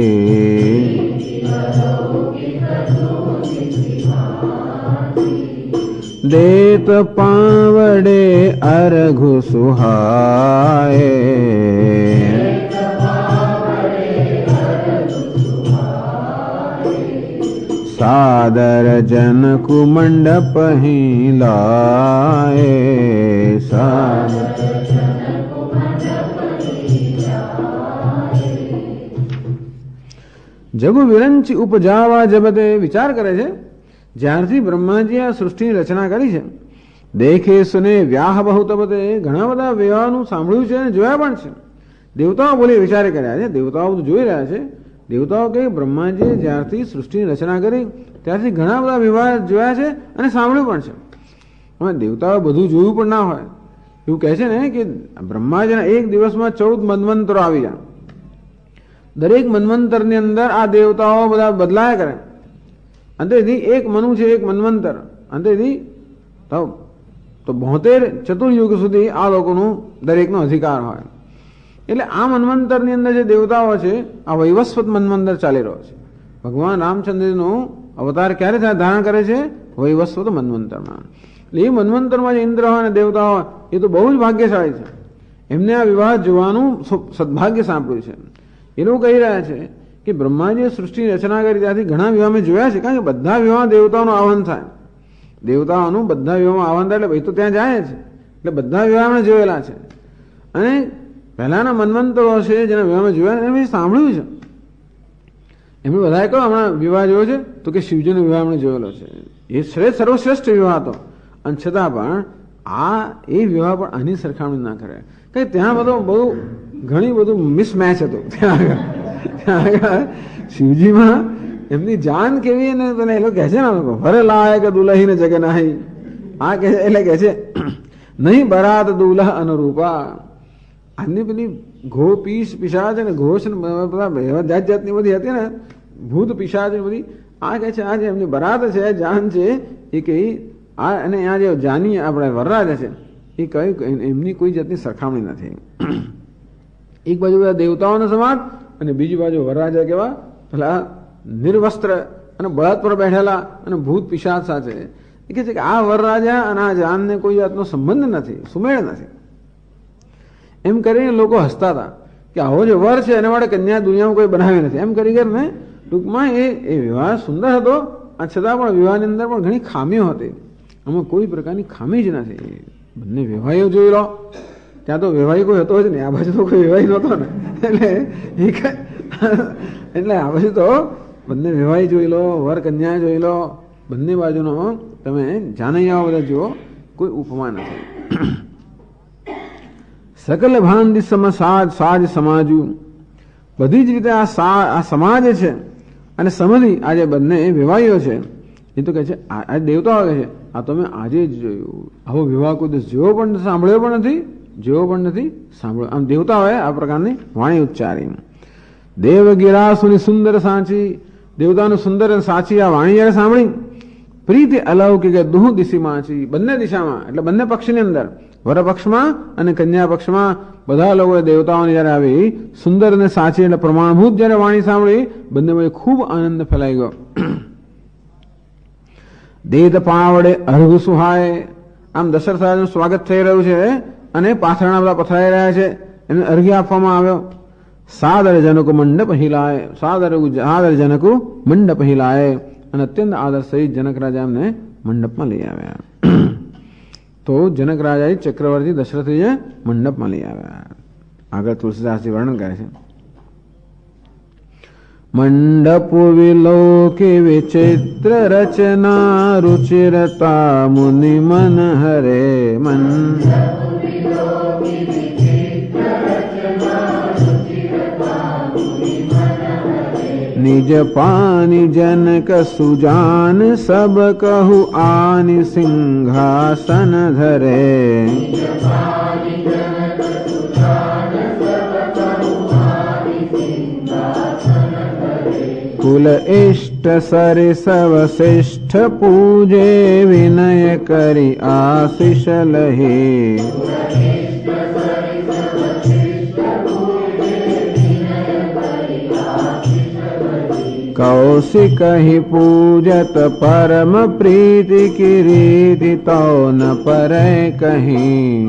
देत पावड़े अर्घु सुहाए, सादर जनकु मंडप ही लाए, જગુ વિરંચી ઉપજાવા જબતે વિચાર કરે છે. જ્યારથી બ્રહ્માજી આ સૃષ્ટિની રચના કરી છે, દેખે સુને વ્યાહ બહુ તબતે, ઘણા બધા વિવાહનું સાંભળ્યું છે અને જોયા પણ છે. દેવતાઓ બોલી વિચારે કર્યા છે, દેવતાઓ બધું જોઈ રહ્યા છે. દેવતાઓ કે બ્રહ્માજીએ જ્યારથી સૃષ્ટિની રચના કરી ત્યારથી ઘણા બધા વિવાહ જોયા છે અને સાંભળ્યું પણ છે. હવે દેવતાઓ બધું જોયું પણ ના હોય. એવું કહે છે ને કે બ્રહ્માજીના એક દિવસમાં 14 મન્વંતરો આવી જાય. દરેક મન્વંતરની અંદર આ દેવતાઓ બધા બદલાયા કરે. અંતેથી એક મનુ છે, એક મન્વંતર. અંતેથી તો 72 ચતુર્યુગ સુધી આ લોકોનું દરેકનો અધિકાર હોય. એટલે આ મન્વંતરની અંદર જે દેવતાઓ છે, આ વૈવસ્વત મન્વંતર ચાલી રહ્યો છે. ભગવાન રામચંદ્રનું અવતાર ક્યારે ધારણ કરે છે? વૈવસ્વત મન્વંતરમાં. એટલે એ મન્વંતરમાં જે ઇન્દ્ર અને દેવતાઓ એ તો બહુ જ ભાગ્યશાળી છે. એમને આ વિવાહ જોવાનું સદભાગ્ય સાંપડ્યું છે. એ લોકો કહી રહ્યા છે કે બ્રહ્માજીએ સૃષ્ટિની રચના કરી ત્યાંથી ઘણા વિવાહ મેં જોયા છે. કારણ કે બધા વિવાહ દેવતાઓનું આહવાન થાય. દેવતાઓનું બધા વિવાહમાં આહવાન થાય એટલે ભાઈ તો ત્યાં જાય છે. એટલે બધા વિવાહ મેં જોયેલા છે. અને પહેલાના મન્વંતરો છે જેના વિવાહમાં જોયા એમ સાંભળ્યું છે. એમણે બધાએ કહ્યું હમણાં વિવાહ જોયો છે તો કે શિવજીનો વિવાહ એમણે જોયેલો છે. એ સર્વશ્રેષ્ઠ વિવાહ હતો. અને છતાં પણ એ વિવાહ પણ આની સરખામણી ના કરે. કે ત્યાં બહુ ઘણી બધું મિસમેચ હતું. ત્યાં આગળ શિવજીમાં એમની જાન કેવી ને એ લોકો કહે છે ને લોકો ભરે લાયક દુલહીને જગનાહી. આ કહે છે એટલે કહે છે નહીં બરાત દુલહ અનુરૂપા. આની પેલી ઘો પીશ પિશાચ અને ઘોષ બધા જાત જાતની બધી હતી ને ભૂત પિશાચ બધી. આ કહે છે આ જે એમની બરાત છે જાન છે એ કઈ આ અને આ જે જાની આપણે વરરાજા છે એ કઈ એમની કોઈ જાતની સરખામણી નથી. એક બાજુ બધા દેવતાઓનો સમાજ અને બીજી બાજુ વરરાજા કેવા પેલા નિર્વસ્ત્ર અને બળાત પર બેઠેલા અને ભૂત પિશાચ સાથે. એ કહે છે કે આ વરરાજા અને આ જાનને કોઈ જાતનો સંબંધ નથી, સુમેળ નથી. એમ કરીને લોકો હસતા હતા કે આવો જે વર છે એના માટે કન્યા દુનિયામાં કોઈ બનાવી નથી. એમ કરી કરીને ટૂંકમાં એ વિવાહ સુંદર હતો. આ છતાં પણ વિવાહની અંદર પણ ઘણી ખામીઓ હતી. આમાં કોઈ પ્રકારની ખામી જ નથી. બંને વિવાહીઓ જોઈ લો, ત્યાં તો વિવાહી કોઈ હતો જ નહીં. આ બાજુ તો કોઈ વિવાહી નહોતો ને. એટલે આ બાજુ તો બંને વિવાહી જોઈ લો, વર કન્યા જોઈ લો, બંને બાજુનો તમે જાનૈયાઓ બધા જુઓ, કોઈ ઉપમા નથી. સકલ ભાંતિ સાજ સમાજુ. બધી જ રીતે આ સમાજ છે અને સમધી આ જે બંને વિવાહીઓ છે એ તો કહે છે આ દેવતાઓ કહે છે આ તો મેં આજે જ જોયું. આવો વિવાહ કોઈ દિવસ જોયો પણ સાંભળ્યો પણ નથી, જોયો પણ નથી સાંભળ્યો. આમ દેવતાઓએ આ પ્રકારની વાણી ઉચ્ચારી. દેવગિરાસુની સુંદર સાચી. દેવતાનું સુંદર અને સાચી આ વાણી જયારે સાંભળી પ્રીતિ અલૌકિક દુહુ દિશી માચી. બંને દિશામાં એટલે બંને પક્ષની અંદર વર પક્ષમાં અને કન્યા પક્ષમાં બધા લોકોએ દેવતાઓની જયારે આવી સુંદર અને સાચી એટલે પ્રમાણભૂત જયારે વાણી સાંભળી બંને વચ્ચે ખૂબ આનંદ ફેલાઈ ગયો. દેદ પાવડે અર્ઘ સુહાય. આમ દશરથ રાજાનું સ્વાગત થઈ રહ્યું છે અને પાથરણા બધા પથરાઈ રહ્યા છે. એમને અર્ઘ્ય આપવામાં આવ્યો. સાદર જનકુ મંડપ હિલાય. સાદર જનકુ મંડપ હિલાય. અને અત્યંત આદર સહિત જનક રાજા એમને મંડપમાં લઈ આવ્યા. તો જનક રાજા ચક્રવર્તી દશરથજીએ મંડપમાં લઈ આવ્યા. આગળ તુલસીદાસજી વર્ણન કરે છે. મંડપ વિલોકે વિચિત્ર રચના રુચિરતા મુનિ મન હરે મન. નિજ પાની જનક સુજાન સબ કહુ આની સિંહાસન ધરે. कुल इष्ट सरिस वशिष्ठ पूजे विनय करि आशीष लहे। कौशिक ही पूजत परम प्रीति की रीति तो न परै कहीं।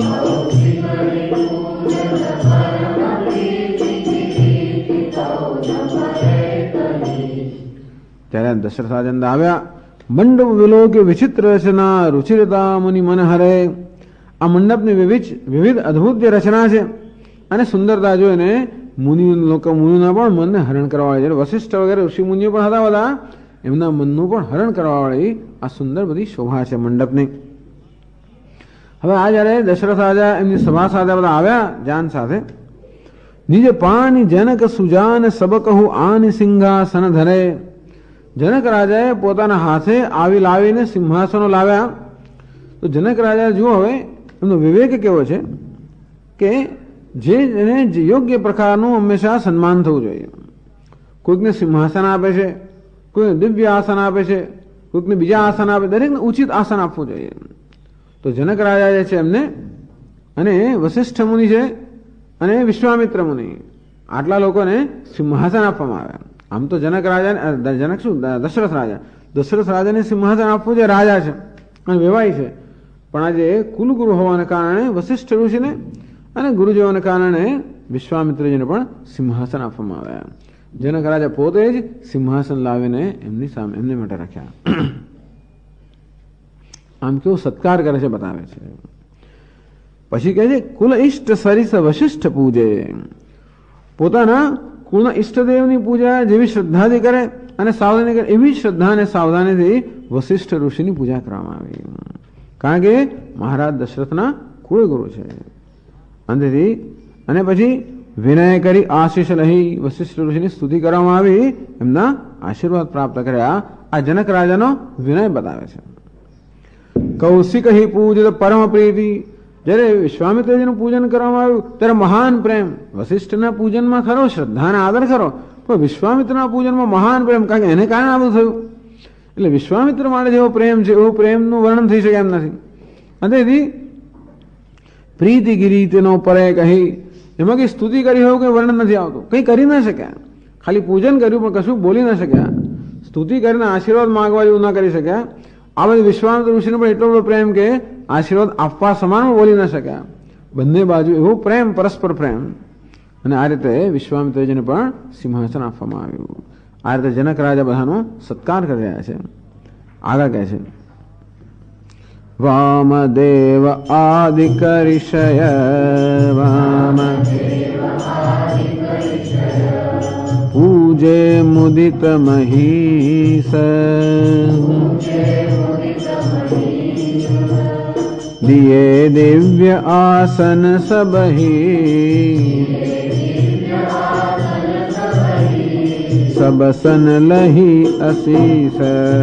ત્યારે દશરથ રાજા આવ્યા. મંડપ વિલોકે વિચિત્ર રચના રુચિરતા મુનિ મન હરે. આ મંડપની વિવિધ અદભુત જે રચના છે અને સુંદરતા જોઈને મુનિના પણ મનને હરણ કરવા વાળી, વશિષ્ઠ વગેરે ઋષિ મુનિઓ પણ હતા બધા, એમના મનનું પણ હરણ કરવા વાળી આ સુંદર બધી શોભા છે મંડપની. હવે આ જયારે દશરથ રાજા એમની સભા સાથે બધા આવ્યા જાન સાથે, નિજ પાણી જનક સુજાન સબ કહું આની સિંહાસન ધરે. જનક રાજાએ પોતાના હાથે આવી લાવીને સિંહાસનો લાવ્યા. તો જનક રાજા જુઓ હવે એમનો વિવેક કેવો છે કે જેને યોગ્ય પ્રકારનું હંમેશા સન્માન થવું જોઈએ. કોઈકને સિંહાસન આપે છે, કોઈને દિવ્ય આસન આપે છે, કોઈકને બીજા આસન આપે, દરેકને ઉચિત આસન આપવું જોઈએ. તો જનક રાજા જે છે એમને, અને વશિષ્ઠ મુનિ છે અને વિશ્વામિત્ર મુનિ, આટલા લોકોને સિંહાસન આપવામાં આવ્યા. આમ તો જનક રાજા દશરથ રાજાને સિંહાસન આપવું જે રાજા છે અને વેવાય છે, પણ આજે કુલગુરુ હોવાને કારણે વશિષ્ઠ ઋષિને અને ગુરુજીઓને કારણે વિશ્વામિત્રજીને પણ સિંહાસન આપવામાં આવ્યા. જનક રાજા પોતે જ સિંહાસન લાવીને એમની સામે એમને માટે રાખ્યા. આમ કેવો સત્કાર કરે છે બતાવે છે. પછી કહે છે કુલ ઇષ્ટ સરિસ વશિષ્ઠ પૂજે. પોતાના કુળના ઈષ્ટદેવની પૂજા જેવી શ્રદ્ધાથી કરે અને સાવધાની કરે, એવી શ્રદ્ધા અને સાવધાનીથી વશિષ્ઠ ઋષિની પૂજા કરવામાં આવી. કારણ કે મહારાજ દશરથના કુળગુરુ છે. અંતથી અને પછી વિનય કરી આશીષ લહી, વશિષ્ઠ ઋષિની સ્તુતિ કરવામાં આવી, એમના આશીર્વાદ પ્રાપ્ત કર્યા. આ જનક રાજાનો વિનય બતાવે છે. કૌશિક હિ પૂજિત પરમ પ્રીતિ. જ્યારે વિશ્વામિત્રજીનું પૂજન કરવામાં આવ્યું ત્યારે મહાન પ્રેમ. વશિષ્ઠના પૂજનમાં ખરો શ્રદ્ધા અને આદર ખરો, પણ વિશ્વામિત્રના પૂજનમાં મહાન પ્રેમ, કારણ કે એને કારણે આ બધું થયું. એટલે વિશ્વામિત્ર માટે જેવો પ્રેમ છે એવું પ્રેમનું વર્ણન થઈ શકે એમ નથી. અને તેથી પ્રીતિ ગીરી તેનો પરે કહી, એમાં કઈ સ્તુતિ કરી હોય કોઈ વર્ણન નથી આવતું. કંઈ કરી ના શક્યા, ખાલી પૂજન કર્યું પણ કશું બોલી ના શક્યા. સ્તુતિ કરીને આશીર્વાદ માંગવા જેવું ના કરી શક્યા. આ બધી વિશ્વામિત્ર ઋષિને પણ એટલો બધો પ્રેમ કે આશીર્વાદ આપવા સમાન બોલી ના શક્યા. બંને બાજુ એવો પ્રેમ, પરસ્પર પ્રેમ. અને આ રીતે વિશ્વામિત્રજીને પણ સિંહાસન આપવામાં આવ્યું. આ રીતે જનક રાજા બધાનો સત્કાર કરી રહ્યા છે. આગળ કહે છે વામદેવ આદિકરિષય વામ પૂજે મુદિત મહીષ દિયે દિવ્ય આસન સબહી સબસન લહી અસીસ.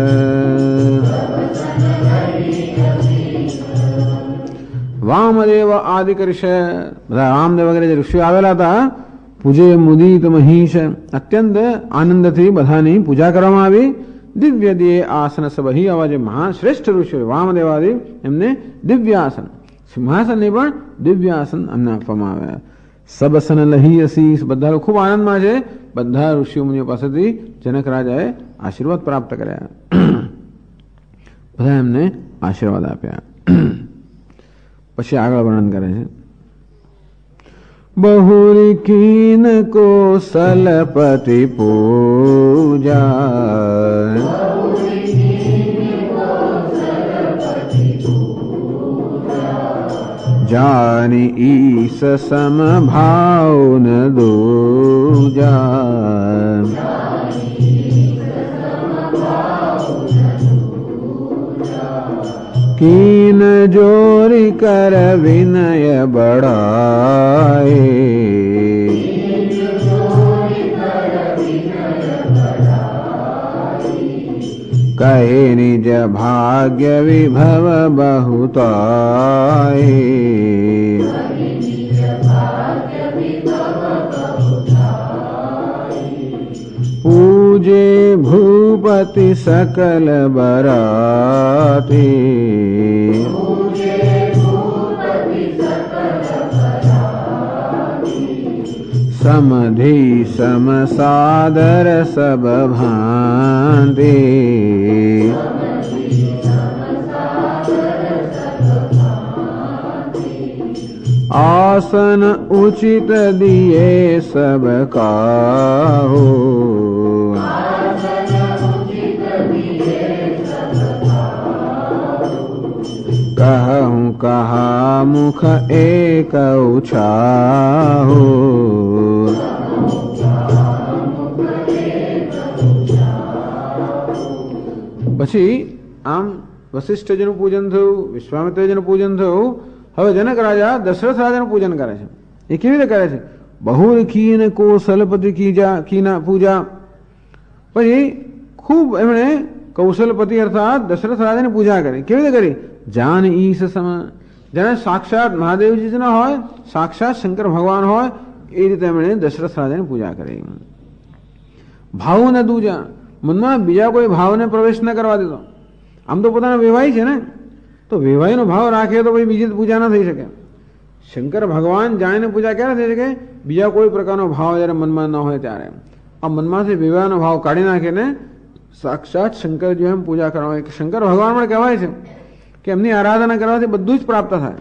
વામદેવ આદિકરિષ, બધા રામદેવ વગેરે જે ઋષિઓ આવેલા હતા, પૂજે મુદિત મહીષ, અત્યંત આનંદથી બધાની પૂજા કરવામાં આવી. દિવ્ય દિયે આસન સબહી, આવા જે મહાન શ્રેષ્ઠ ઋષિઓ વામદેવાદી, એમને દિવ્ય આસન, સિંહાસનની પણ દિવ્ય આસન અમને આપવામાં આવ્યા. સબસન લહી અસીસ, બધા ખૂબ આનંદમાં છે. બધા ઋષિ મુનિઓ પાસેથી જનક રાજાએ આશીર્વાદ પ્રાપ્ત કર્યા. બધા એમને આશીર્વાદ આપ્યા. પછી આગળ વર્ણન કરે છે बहुरी कीन कोसलपति पूजा जानी ईस सम भाव न दूजा कीन जोरी कर विनय बढ़ाए कहे निज भाग्य विभव बहुताए पूजे भूपति सकल बराती समधि सम सादर सब भांति आसन उचित दिए सब काहू कहूँ कहा मुख एक उछाहू પછી આમ વશિષ્ઠજીનું પૂજન થયું, વિશ્વામિત્રજીનું પૂજન થયું. હવે જનક રાજા દશરથ રાજાનું પૂજન કરે છે. એ કેવી રીતે કરે છે? બહુરખી ને કૌશલપતિ કીના પૂજા. પછી ખૂબ એમણે કૌશલપતિ અર્થાત દશરથ રાજાની પૂજા કરી. કેવી રીતે કરી? જાન ઈશ સમ, જાણે સાક્ષાત મહાદેવજી ના હોય, સાક્ષાત શંકર ભગવાન હોય એ રીતે એમણે દશરથ રાજાની પૂજા કરી. ભાવ ને દૂજા, મનમાં બીજા કોઈ ભાવને પ્રવેશ ન કરવા દેતો. આમ તો પોતાના વેવાઈ છે ને, તો વેવાઈનો ભાવ રાખે તો પછી બીજી પૂજા ન થઈ શકે. શંકર ભગવાન જાણીને પૂજા ક્યારે થઈ શકે? બીજા કોઈ પ્રકારનો ભાવ જ્યારે મનમાં ન હોય ત્યારે. આ મનમાંથી વેવાઈનો ભાવ કાઢી નાખીને સાક્ષાત શંકરજી એમ પૂજા કરવા. શંકર ભગવાન પણ કહેવાય છે કે એમની આરાધના કરવાથી બધું જ પ્રાપ્ત થાય.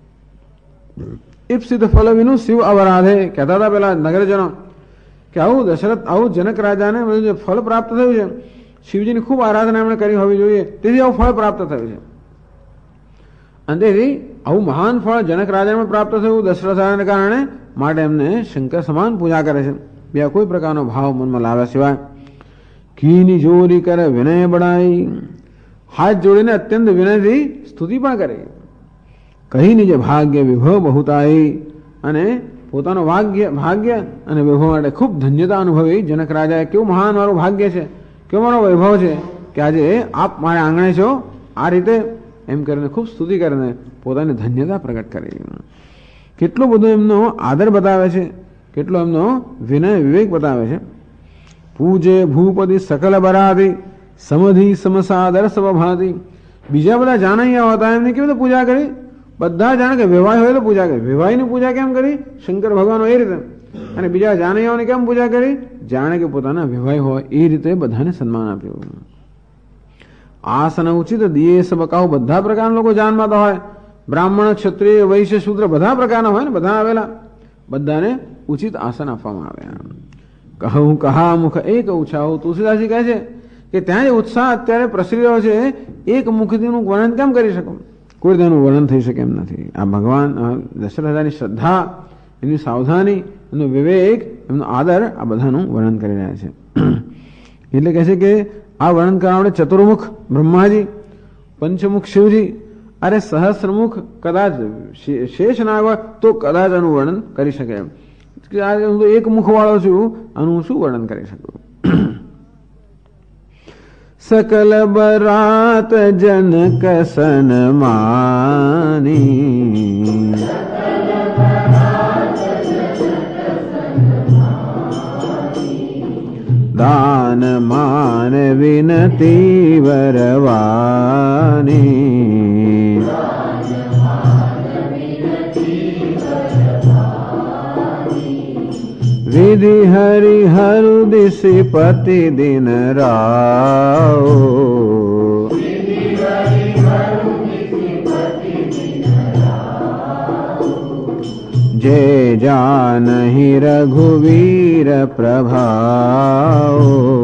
ઇપ્સિત ફલ વિનું શિવ અવરાધે કહેતા હતા પેલા નગરજનો કે આવું દશરથ આવું જનક રાજાને બધું ફળ પ્રાપ્ત થયું છે. શિવજીની ખૂબ આરાધના એમણે કરી હોવી જોઈએ, તેથી આવું ફળ પ્રાપ્ત થયું છે. અને તેથી આવું મહાન ફળ જનક રાજાને પ્રાપ્ત થયું દશરથ રાજાને કારણે, માટે એમને શંકર સમાન પૂજા કરે છે, બીજા કોઈ પ્રકારનો ભાવ મનમાં લાવ્યા સિવાય. કીની જોરી કરે વિનય બળાઈ, હાથ જોડીને અત્યંત વિનયથી સ્તુતિ પણ કરે. કહી નિજ ભાગ્ય વિભવ બહુતાઈ, અને પોતાનો ભાગ્ય અને વૈભવ માટે ખૂબ ધન્યતા અનુભવી જનક રાજાએ. કેવું મહાન મારું ભાગ્ય છે, કેવો મારો વૈભવ છે કે આજે આપ મારા આંગણે છો, આ રીતે એમ કરીને ખૂબ સ્તુતિ કરીને પોતાની ધન્યતા પ્રગટ કરી. કેટલો બધો એમનો આદર બતાવે છે, કેટલો એમનો વિનય વિવેક બતાવે છે. પૂજે ભૂપતિ સકલ બરાતી સમધિ સમસાદર સ્વભાતી. બીજા બધા જાણૈયા હતા એમની કેવી રીતે પૂજા કરી? બધા જાણે કે વેવાય હોય તો પૂજા કરી. વેવાયની પૂજા કેમ કરી? શંકર ભગવાન એ રીતે. અને બીજા જાનૈયાઓની કેમ પૂજા કરી? જાણે કે પોતાના વેવાય હોય એ રીતે બધાને સન્માન આપ્યું. આસન ઉચિત દિયે સબકાઉ. બધા પ્રકારના લોકો જાનમાં તો હોય, બ્રાહ્મણ ક્ષત્રિય વૈશ્ય શૂદ્ર બધા પ્રકારના હોય ને, બધા આવેલા, બધાને ઉચિત આસન આપવામાં આવ્યા. કહું કહા મુખ એક ઉછાહું. તુલસીદાસજી કહે છે કે ત્યાં જે ઉત્સાહ અત્યારે પ્રસરી રહ્યો છે, એક મુખથીનું વર્ણન કેમ કરી શકું? કોઈ તેનું વર્ણન થઈ શકે એમ નથી. આ ભગવાન દશરથ રાજાની શ્રદ્ધા, એમની સાવધાની, એમનો વિવેક, એમનો આદર, આ બધાનું વર્ણન કરી રહ્યા છે. એટલે કહે છે કે આ વર્ણન કરવા આપણે ચતુર્મુખ બ્રહ્માજી, પંચમુખ શિવજી, અરે સહસ્રમુખ કદાચ શેષ ના હોય તો કદાચ આનું વર્ણન કરી શકે એમ. હું તો એક મુખ વાળો છું, આનું શું વર્ણન કરી શકું? सकल बरात जनक सनमानी, दान मान विनती वरवानी, विधि हरि हरु दिशि पति दिन राओ, जे जानहि रघुवीर प्रभाओ.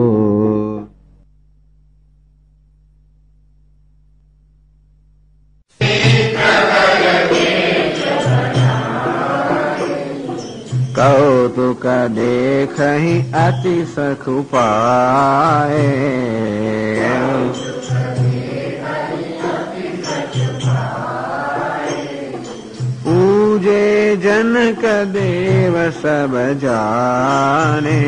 कौतुक देखहि अति सखु पाए, पूजे जनक देव सब जाने,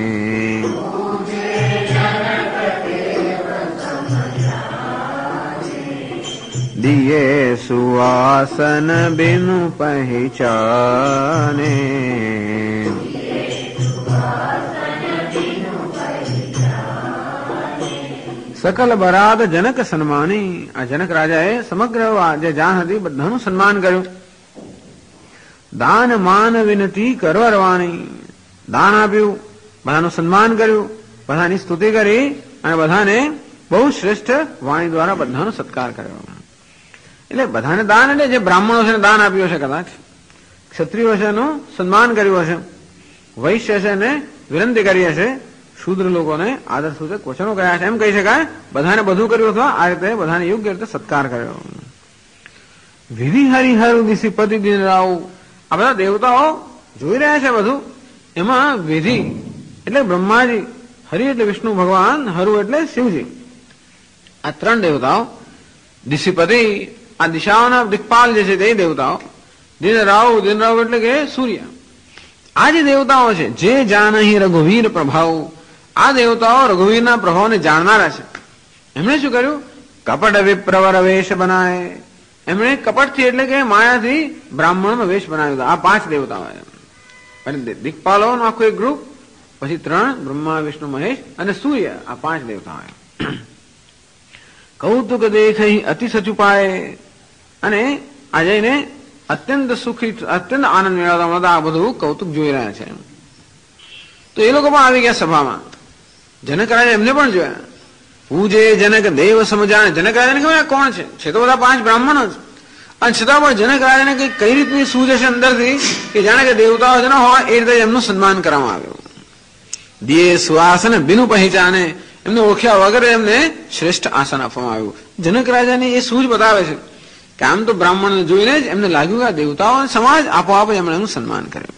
दिए सुआसन बिनु पहचाने, સકલ બરાદ જનક સન્માની. આ જનક રાજાએ સમગ્ર જે જાણ હતી બધાનું સન્માન કર્યું. દાન માન વિનતી કરવરવાની. દાન આપ્યું, બધાનું સન્માન કર્યું, બધાની સ્તુતિ કરી અને બધાને બહુ શ્રેષ્ઠ વાણી દ્વારા બધાનો સત્કાર કર્યો. એટલે બધાને દાન એટલે જે બ્રાહ્મણો છે દાન આપ્યું હશે, કદાચ ક્ષત્રિયો છે એનું સન્માન કર્યું હશે, વૈશ્ય છે એને વિનંતી કરી હશે, શૂદ્ર લોકોને આદર સૂચક વચનો કયા છે, એમ કહી શકાય બધાને બધું કર્યું અથવા આ રીતે બધાને યોગ્ય રીતે સત્કાર કર્યો. વિધિ હરિહર દિશિપતિ દિન રાવ. આ બધા દેવતાઓ જોઈ રહ્યા છે બધું. એમાં વિધિ એટલે બ્રહ્માજી, હરિ એટલે વિષ્ણુ ભગવાન, હરુ એટલે શિવજી, આ ત્રણ દેવતાઓ. દિશિપતિ આ દિશાઓના દિક્પાલ જે છે તે દેવતાઓ. દિન રાવ એટલે કે સૂર્ય. આ જે દેવતાઓ છે જે જાનહી રઘુવીર પ્રભાવ. આ દેવતાઓ રઘુવીરના પ્રભાવને જાણનારા છે. એમણે શું કર્યું? કપટ વિપ્રવર વેશ બનાય. એમણે કપટથી એટલે કે માયાથી બ્રાહ્મણનો વેશ બનાવ્યો. આ પાંચ દેવતાઓ દિક્પાલોનું આખું એક ગ્રુપ, પછી ત્રણ બ્રહ્મા વિષ્ણુ મહેશ અને સૂર્ય, આ પાંચ દેવતાઓ. કૌતુક દેખઈ અતિ સચુપાય. અને આ જઈને અત્યંત સુખી અત્યંત આનંદ મેળવતા મળતા આ બધું કૌતુક જોઈ રહ્યા છે. તો એ લોકો પણ આવી ગયા સભામાં. જનક રાજા એમને પણ જોયા. પૂજે જનક દેવ સમજાને. જનક રાજાને ખબર કોણ છે તો બધા પાંચ બ્રાહ્મણો જ, અને છતાં પણ જનક રાજાને કઈ રીતની સૂઝ હશે અંદરથી કે જાણે કે દેવતાઓ જ ન હોય એ રીતે એમનું સન્માન કરવામાં આવ્યું. દિયે સુઆસન બિનુ પહેચાને. એમને ઓળખ્યા વગર એમને શ્રેષ્ઠ આસન આપવામાં આવ્યું. જનક રાજાની એ સૂઝ બતાવે છે કે આમ તો બ્રાહ્મણને જોઈને જ એમને લાગ્યું કે આ દેવતાઓ સમાજ આપોઆપ એમણે એમનું સન્માન કર્યું.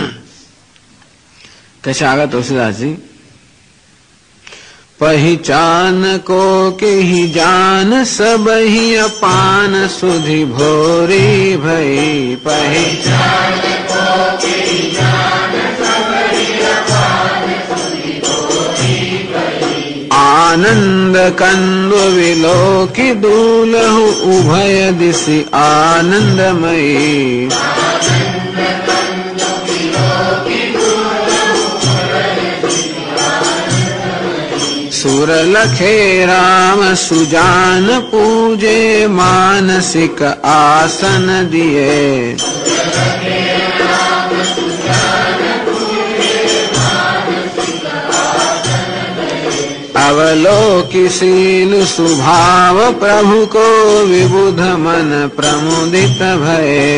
કહે આગળ તુલસીદાસજી, पहिचान को के ही जान सब ही अपान सुधि भोरी भई. पहिचान को के ही जान सब ही अपान सुधि भोरी भई. आनंद कंदु विलोकी दूलहु उभय दिशि आनंदमयी. सुर लखे राम सुजान पूजे मानसिक आसन दिए. अवलोकिशील सुभाव प्रभु को विबुध मन प्रमुदित भये.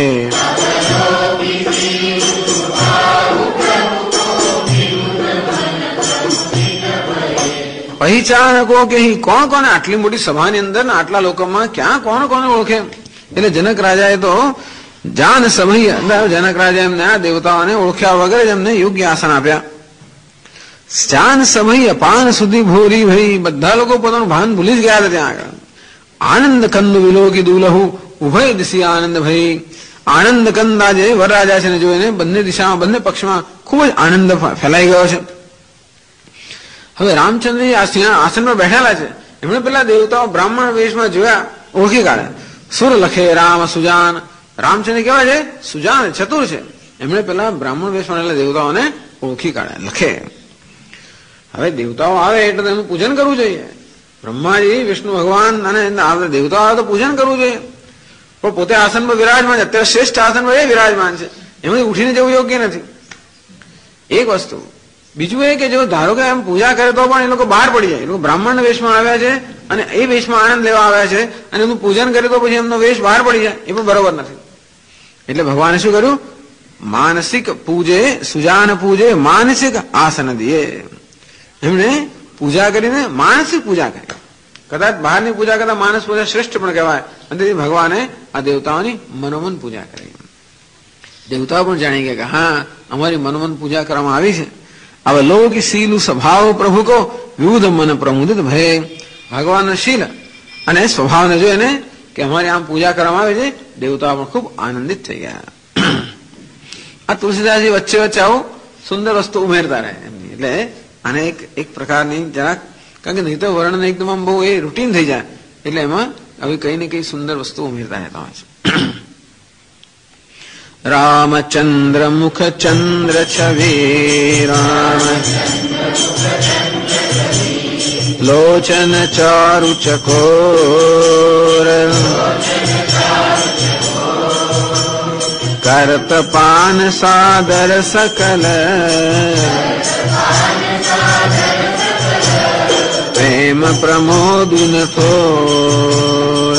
પહેચાનકો કે કોણ કોને આટલી મોટી સભાની અંદર ને આટલા લોકોમાં ક્યાં કોણ કોને ઓળખે. એટલે જનક રાજાએ તો જાન સમય જનક રાજા એમને આ દેવતાઓને ઓળખ્યા વગર જ એમને યોગ્ય આસન આપ્યા. જાન સમય પાન સુધી ભોરી ભાઈ. બધા લોકો પોતાનું ભાન ભૂલી જ ગયા હતા ત્યાં આગળ. આનંદ કંદ વિલોકી દુલહુ ઉભય દિશી આનંદ ભાઈ. આનંદ કંદ આજે વરરાજા છે ને જોઈને બંને દિશામાં બંને પક્ષમાં ખૂબ જ આનંદ ફેલાઈ ગયો છે. હવે રામચંદ્રજી આસન પર બેઠેલા છે. એમણે પેલા દેવતાઓ બ્રાહ્મણ વેશમાં જોયા, ઓળખી કાઢ્યા. સુર લખે રામ સુજાન. રામચંદ્ર કેવા છે? સુજાન, ચતુર છે. એમણે પેલા બ્રાહ્મણ વેશમાં રહેલા દેવતાઓને ઓળખી કાઢ્યા, લખે. હવે દેવતાઓ આવે એટલે એનું પૂજન કરવું જોઈએ. બ્રહ્માજી, વિષ્ણુ ભગવાન અને દેવતાઓ આવે તો પૂજન કરવું જોઈએ. પણ પોતે આસન પર વિરાજમાન છે. અત્યારે શ્રેષ્ઠ આસન પર એ વિરાજમાન છે. એમાંથી ઉઠીને જવું યોગ્ય નથી. એક વસ્તુ. બીજું એ કે જો ધારો કે એમ પૂજા કરે તો પણ એ લોકો બહાર પડી જાય. એ લોકો બ્રાહ્મણ વેશમાં આવ્યા છે અને એ વેશમાં આનંદ લેવા આવ્યા છે અને એનું પૂજન કરે તો પછી એમનો વેશ બહાર પડી જાય, એ પણ બરોબર નથી. એટલે ભગવાને શું કર્યું? માનસિક પૂજે સુજાન પૂજે માનસિક આસન દિયે. એમણે પૂજા કરીને માનસિક પૂજા કરી. કદાચ બહારની પૂજા કરતા માનસ પૂજા શ્રેષ્ઠ પણ કહેવાય. અને તેથી ભગવાને આ દેવતાઓની મનોમન પૂજા કરી. દેવતાઓ પણ જાણી ગયા કે હા અમારી મનોમન પૂજા કરવામાં આવી છે. અવલોકી શીલ સ્વભાવ પ્રભુ કો વિવિધ મન પ્રમુદિત ભય. ભગવાનનો શીલ અને સ્વભાવને જોઈને કે અમારી આમ પૂજા કરવામાં આવે છે, દેવતાઓ પણ ખૂબ આનંદિત થઈ ગયા. આ તુલસીદાસજી વચ્ચે વચ્ચે આવું સુંદર વસ્તુ ઉમેરતા રહે એમની. એટલે આને એક પ્રકારની જરાક, કારણ કે નહીં તો વર્ણન એકદમ આમ બહુ એ રૂટીન થઈ જાય. એટલે એમાં આવી કઈ ને કઈ સુંદર વસ્તુ ઉમેરતા રહેતા હોય છે. रामचंद्र मुख चंद्र छवि. राम લોચન ચારુ ચકોર કરત પાન સાદર સકલ પ્રેમ પ્રમોદુન થોર.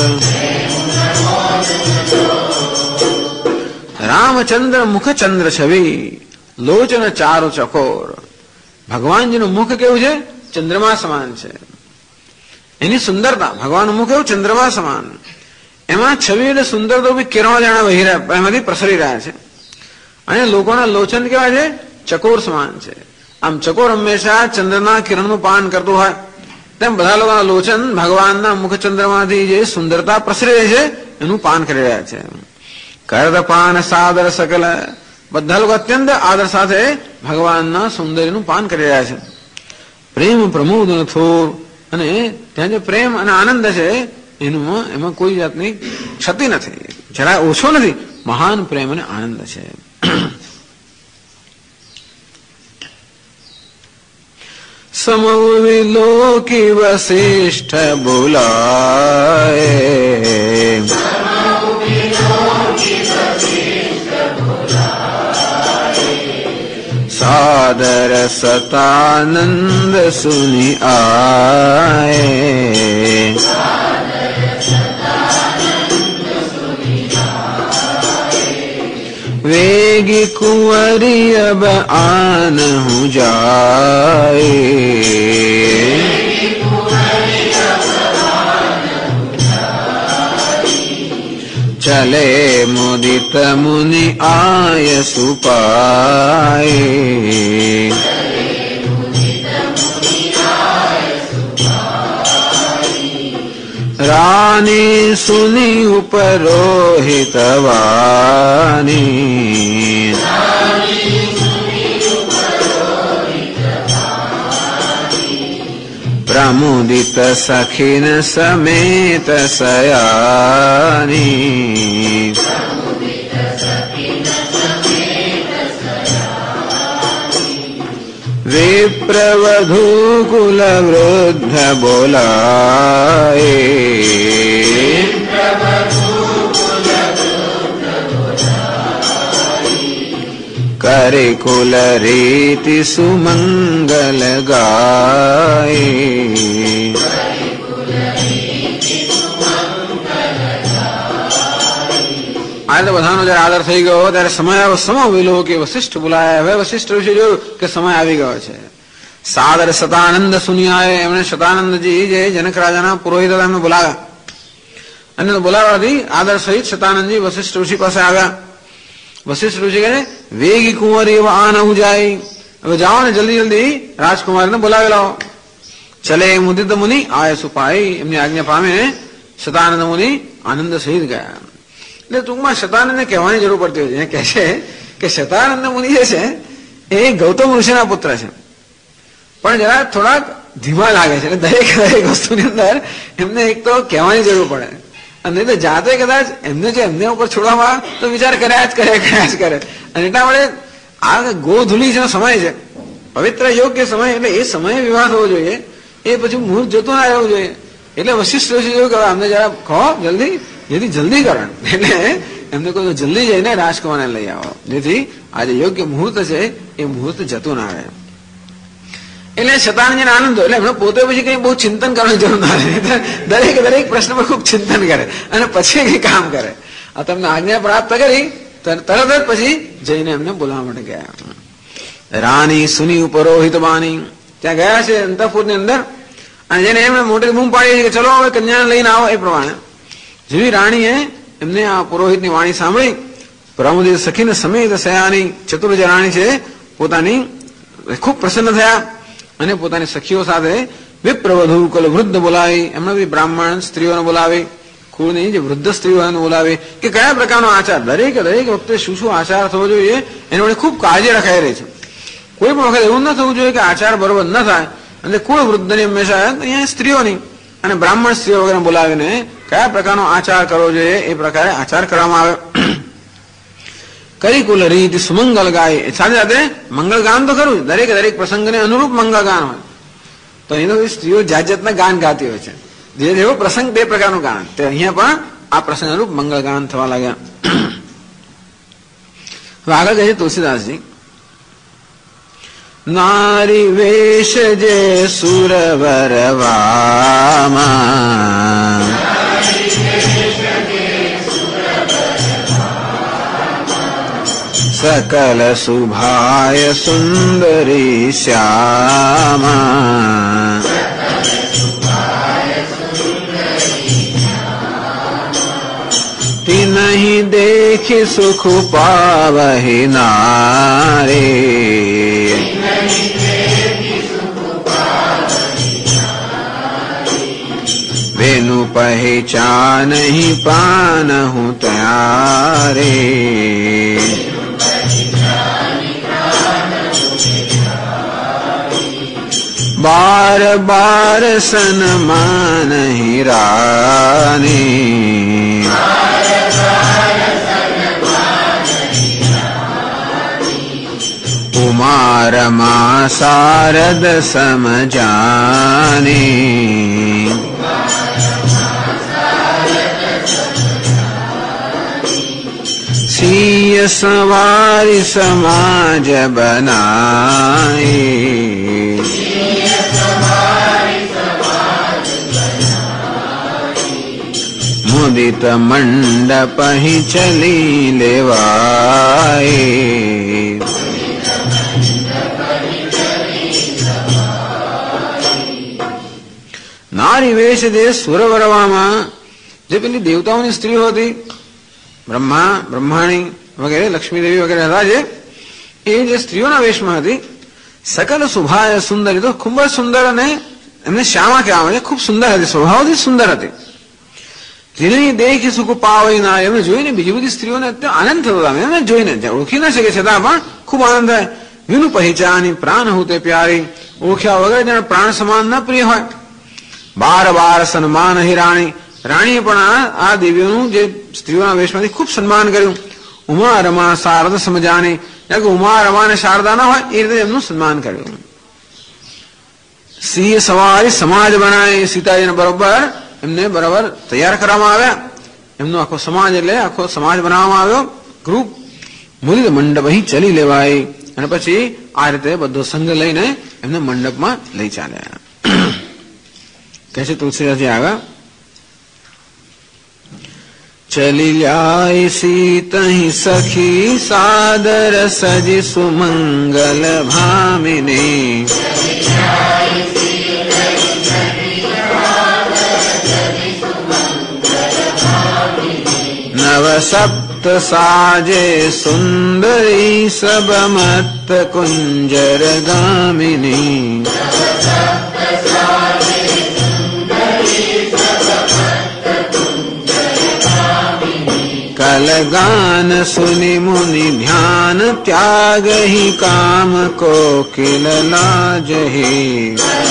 રામચંદ્ર મુખચંદ્ર છવી લોચન ચારુ ચકોર. ભગવાનજીનું મુખ કેવું છે? ચંદ્રમા સમાન છે. એની સુંદરતા, ભગવાનનું મુખ એવું ચંદ્રમા સમાન. એમાં છવી એટલે સુંદરતા બી કિરણો જાણે વહી રહ્યા, એમાંથી પ્રસરી રહ્યા છે. અને લોકોના લોચન કેવા છે? ચકોર સમાન છે. આમ ચકોર હંમેશા ચંદ્રના કિરણનું પાન કરતું હોય તેમ બધા લોકોના લોચન ભગવાનના મુખ ચંદ્રમાંથી જે સુંદરતા પ્રસરી રહી છે એનું પાન કરી રહ્યા છે. કરદ પાન સાદર સકલ. બધા લોકો અત્યંત આદર સાથે ભગવાનના સૌંદર્યનું પાન કરી રહ્યા છે. પ્રેમ પ્રમોદ થોર. અને ત્યાં જે પ્રેમ અને આનંદ છે એમાં કોઈ જાતની ક્ષતિ નથી, જરા ઓછો નથી. મહાન પ્રેમ અને આનંદ છે. સમવિલોકી વસિષ્ઠ બોલાય સાદર સતાનંદ સુની આય. વેગી કુંવરી અબ આન હું જાય. ચલે મુદિત મુનિ આય સુપાય. રાની સુની ઉપરોહિતવાની. પ્રમુદિત સખીન સમેત સયાની. વિપ્રવધુ કુલ વૃદ્ધ બોલાય. કરે કુલ રીતિ સુમંગલ ગાય. આ તો બધાનો જયારે આદર થઈ ગયો ત્યારે સમય આવ્યો. સમો વિલો કે વશિષ્ઠ બોલાયા. હવે વશિષ્ઠ ઋષિ જોયું કે સમય આવી ગયો છે. સાદર સતાનંદ સુનિયાએ એમણે શતાનંદજી જે જનક રાજાના પુરોહિત હતા એમને બોલાવ્યા. અને બોલાવવાથી આદર સહિત શતાનંદજી વશિષ્ઠ ઋષિ પાસે આવ્યા. વશિષ્ઠ ઋષિ કહે વેગી કુંવરી આ ન જાય. હવે જાઓ ને જલ્દી જલ્દી રાજકુમારીને બોલાવી લાવો. ચલે મુદિત મુનિ આય સુપાઈ. એમની આજ્ઞા પામે શતાનંદ મુનિ આનંદ સહિત ગયા. એટલે ટૂંકમાં શતાનંદને કહેવાની જરૂર પડતી હોય છે. કહે છે કે શતાનંદ મુનિ જે છે એ ગૌતમ ઋષિના પુત્ર છે, પણ જરા થોડાક ધીમા લાગે છે. દરેક વસ્તુની અંદર એમને એક તો કહેવાની જરૂર પડે. અને તો જાતે કદાચ એમને ઉપર છોડવામાં તો વિચાર કર્યા જ કરે. અને એટલા વડે આ ગોધુલી સમય છે, પવિત્ર યોગ્ય સમય. એટલે એ સમયે વિવાહ થવો જોઈએ. એ પછી મુહૂર્ત જોતું ના રહેવું જોઈએ. એટલે વશિષ્ઠ ઋષિ જોયું કે અમને જરા કહો જલ્દી કરો. એટલે એમને કોઈ જલ્દી જઈને રાજકુમારને લઈ આવો, જેથી આજે યોગ્ય મુહૂર્ત છે એ મુહૂર્ત જતું ના રહે. એટલે શતાનંદજીને આનંદ હોય. એટલે એમને પોતે પછી કઈ બહુ ચિંતન કરવાની જરૂર ના રહે. દરેક પ્રશ્ન પર ખૂબ ચિંતન કરે અને પછી કઈ કામ કરે. આ તમને આજ્ઞા પ્રાપ્ત કરી તરત જ પછી જઈને એમને બોલાવવા માટે ગયા. રાની સુની ઉપરોહિત બાની. ત્યાં ગયા છે અંતઃપુરની અંદર. અને જેને એમને મોટી બૂમ પાડી કે ચલો હવે કન્યાને લઈને આવો. એ પ્રમાણે જેવી રાણીએ એમને આ પુરોહિતની વાણી સાંભળી, પ્રમુદિત સખીને સમેત સયાની. ચતુર્જ રાણી છે પોતાની ખૂબ પ્રસન્ન થયા અને પોતાની સખીઓ સાથે વિપ્રવધુ કુલ વૃદ્ધ બોલાવી. એમણે બી બ્રાહ્મણ સ્ત્રીઓને બોલાવી, કુળની જે વૃદ્ધ સ્ત્રીઓને બોલાવી કે કયા પ્રકારનો આચાર, દરેક વખતે શું આચાર થવો જોઈએ એની વડે ખૂબ કાળજી રખાઈ રહી છે. કોઈ પણ વખત એવું ન થવું જોઈએ કે આચાર બરોબર ન થાય. અને કુળ વૃદ્ધની હંમેશા અહીંયા સ્ત્રીઓની અને બ્રાહ્મણ સ્ત્રીઓ વગેરે બોલાવીને કયા પ્રકારનો આચાર કરવો જોઈએ એ પ્રકારે આચાર કરવામાં આવે. કરી કુલ રીત સુમંગલ ગાય. સાથે સાથે મંગળ ગાન તો ખરું, દરેક પ્રસંગને અનુરૂપ મંગળ ગાન હોય. તો અહીં તો સ્ત્રીઓ જાત જાતના ગાન ગાતી હોય છે, જે જેવો પ્રસંગ બે પ્રકારનું ગાન. તે અહીંયા પણ આ પ્રસંગ અનુરૂપ મંગળ ગાન થવા લાગ્યા. હવે આગળ કહે છે તુલસીદાસજી, નારી વેશ જે સુરવર વામાં, सकल सुभाय सुंदरी श्यामा, तिन्हीं देखि सुख पावहि नारे, वेनु पहचानहि पानहु त्यारे, बार बार सन्मान ही रानी, उमा रमा शारद समजानी, सिय सवारी समाज बनाए, मुदित मंडप ही चली लेवाए, નારી વેશ જે સુરવરવામાં, જે પેલી દેવતાઓની સ્ત્રીઓ હતી, બ્રહ્મા બ્રહ્માણી વગેરે, લક્ષ્મીદેવી વગેરે હતા, જે એ જે સ્ત્રીઓના વેશમાં હતી, સકલ શુભાય સુંદરી, તો ખૂબ જ સુંદર, અને એમને શ્યામા કહેવામાં આવે છે, ખૂબ સુંદર હતી, સ્વભાવથી સુંદર હતી. જેને દેખી સુખ પાવઈ ના, એમને જોઈને બીજી બધી સ્ત્રીઓને આનંદ થતો હતો, એમને જોઈને ઓળખી ના શકે છતાં પણ ખૂબ આનંદ થાય. વિનુ પહેચાની પ્રાણ હોતે પ્યારી, ઓળખ્યા વગર જેને પ્રાણ સમાન ના પ્રિય હોય. બાર બાર સન્માન હિ રાણી, રાણીએ પણ આ દેવીઓનું જે સ્ત્રીઓના વેશમાંથી ખૂબ સન્માન કર્યું. ઉમા રમા શારદ સમજાની, ઉમા રમા અને શારદા ના હોય એ રીતે એમનું સન્માન કર્યું. સિંહ સવારી સમાજ બનાય, સીતાજીને બરોબર એમને બરાબર તૈયાર કરવામાં આવ્યા. એમનો આખો સમાજ એટલે આખો સમાજ બનાવવામાં આવ્યો, ગ્રુપ. મુદિત મંડપ અહીં ચલી લેવાય, અને પછી આ રીતે બધો સંઘ લઈને એમને મંડપમાં લઈ ચાલ્યા. કહે છે તુલસીદાસજી આગળ, ચલી જાય સીતહી સખી સાદર સજી સુમંગલ ભામિની, નવ સપ્ત સાજે સુંદરી સબ મત કુંજર ગામિની, કલગાન સુનિ મુનિ ધ્યાન ત્યાગ હિ કામ કોકિલ લાજહી,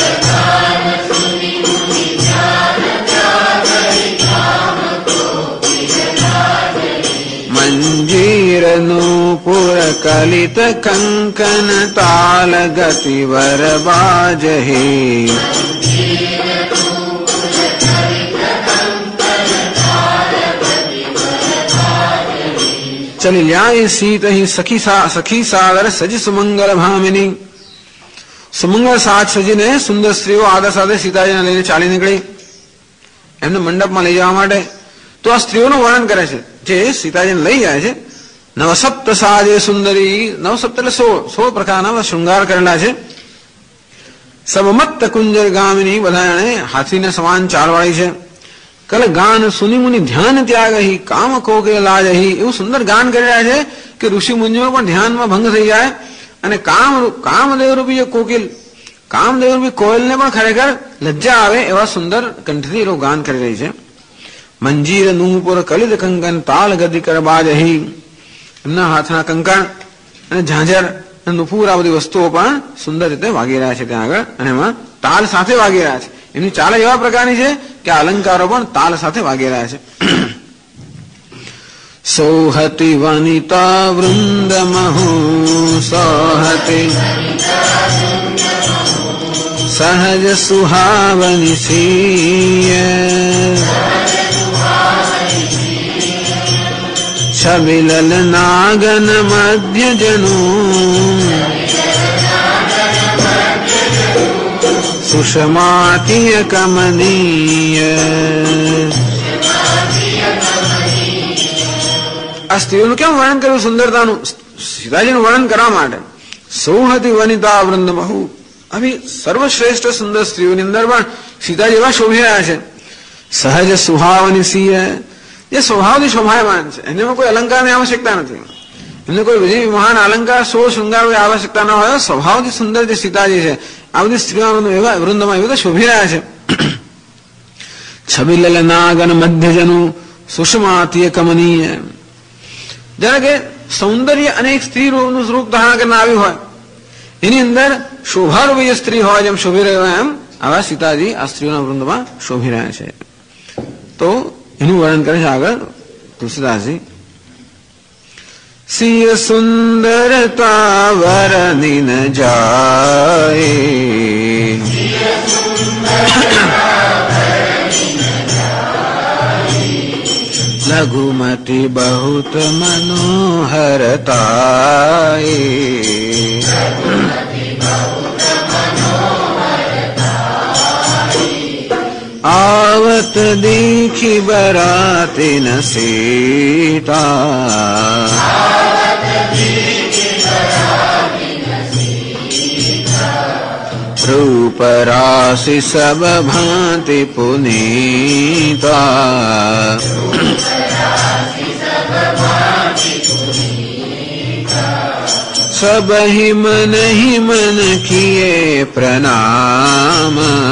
મંજીર નૂપુર કલિત કંકન તાલ ગતિ વર બાજહી, ચલી લ્યાય સીત અહીં સખી સાદર સજ સુમંગલ ભામિની, સુમંગલ સાજ સજીને સુંદર સ્ત્રીઓ આદર સાથે સીતાજીને લઈને ચાલી નીકળી એમને મંડપમાં લઈ જવા માટે. તો આ સ્ત્રીઓનું વર્ણન કરે છે જે સીતાજીને લઈ જાય છે. નવસપ્ત સાજે સુંદરી, નવસપ્ત એટલે 16 પ્રકારના શૃંગાર કરેલા છે. સબમત્ત કુંજર ગામિની, બધા એને હાથીને સમાન ચાલવાળી છે. કલ ગાન સુની મુનિ ધ્યાન ત્યાગહી કામ કોકે લાજહી, એવું સુંદર ગાન કરી રહ્યા છે કે ઋષિ મુનિઓ પણ ધ્યાનમાં ભંગ થઈ જાય. અને કામદેવ રૂપી જે કોકિલ, કામદેવ રૂપી કોયલને પણ ખરેખર લજ્જા આવે એવા સુંદર કંઠથી એ ગાન કરી રહી છે. મંજીર નૂપુર કલિત કંકન તાલ ગતિ કર બાજહી, એમના હાથના કંકણ અને ઝાંઝર અને નુપુર આ બધી વસ્તુઓ પણ સુંદર રીતે વાગી રહ્યા છે ત્યાં આગળ, અને એમાં તાલ સાથે વાગી રહ્યા છે. એમની ચાલ એવા પ્રકારની છે કે અલંકારો પણ તાલ સાથે વાગી રહ્યા છે. સોહતી વનિતા વૃંદ મહુ, સોહતી सहज सुहावनि सीय छबिलल नागन मध्य जनु सुषमातीय कमनीय આ સ્ત્રીઓનું કેમ વર્ણન કર્યું સુંદરતાનું સીતાજીનું વર્ણન કરવા માટે સૌહતી વનિતા વૃંદ બહુ આવી સર્વશ્રેષ્ઠ સુંદર સ્ત્રીઓની અંદર પણ સીતાજી એવા શોભી રહ્યા છે સહજ સુહાવની સિંહ જે સ્વભાવથી શોભાયમાન છે એનામાં કોઈ અલંકારની આવશ્યકતા નથી એમને કોઈ બીજી મહાન અલંકાર સો શૃંગાર આવશ્યકતા ન હોય સ્વભાવથી સુંદર જે સીતાજી છે આ બધી સ્ત્રીઓ એવા વૃંદમાં એવી તો શોભી રહ્યા છે છબી લલ નાગન મધ્યજનું સુષમાતીય કમનીય જાણે કે સૌંદર્ય અનેક સ્ત્રીનું રૂપ ધારણ કરીને આવ્યું હોય એની અંદર શોભારૂપી સ્ત્રી હોય જેમ શોભી રહ્યો એમ આવા સીતાજી આ સ્ત્રીઓના વૃંદમાં શોભી રહ્યા છે તો એનું વર્ણન કરે છે આગળ તુલસીદાસજી સિય સુંદરતા વરની ન જાય લઘુમતી બહુત મનોહરતાય आवत दीखी बराती न सीता रूप राशि सब भांति पुनीता सब ही मन किए प्रणाम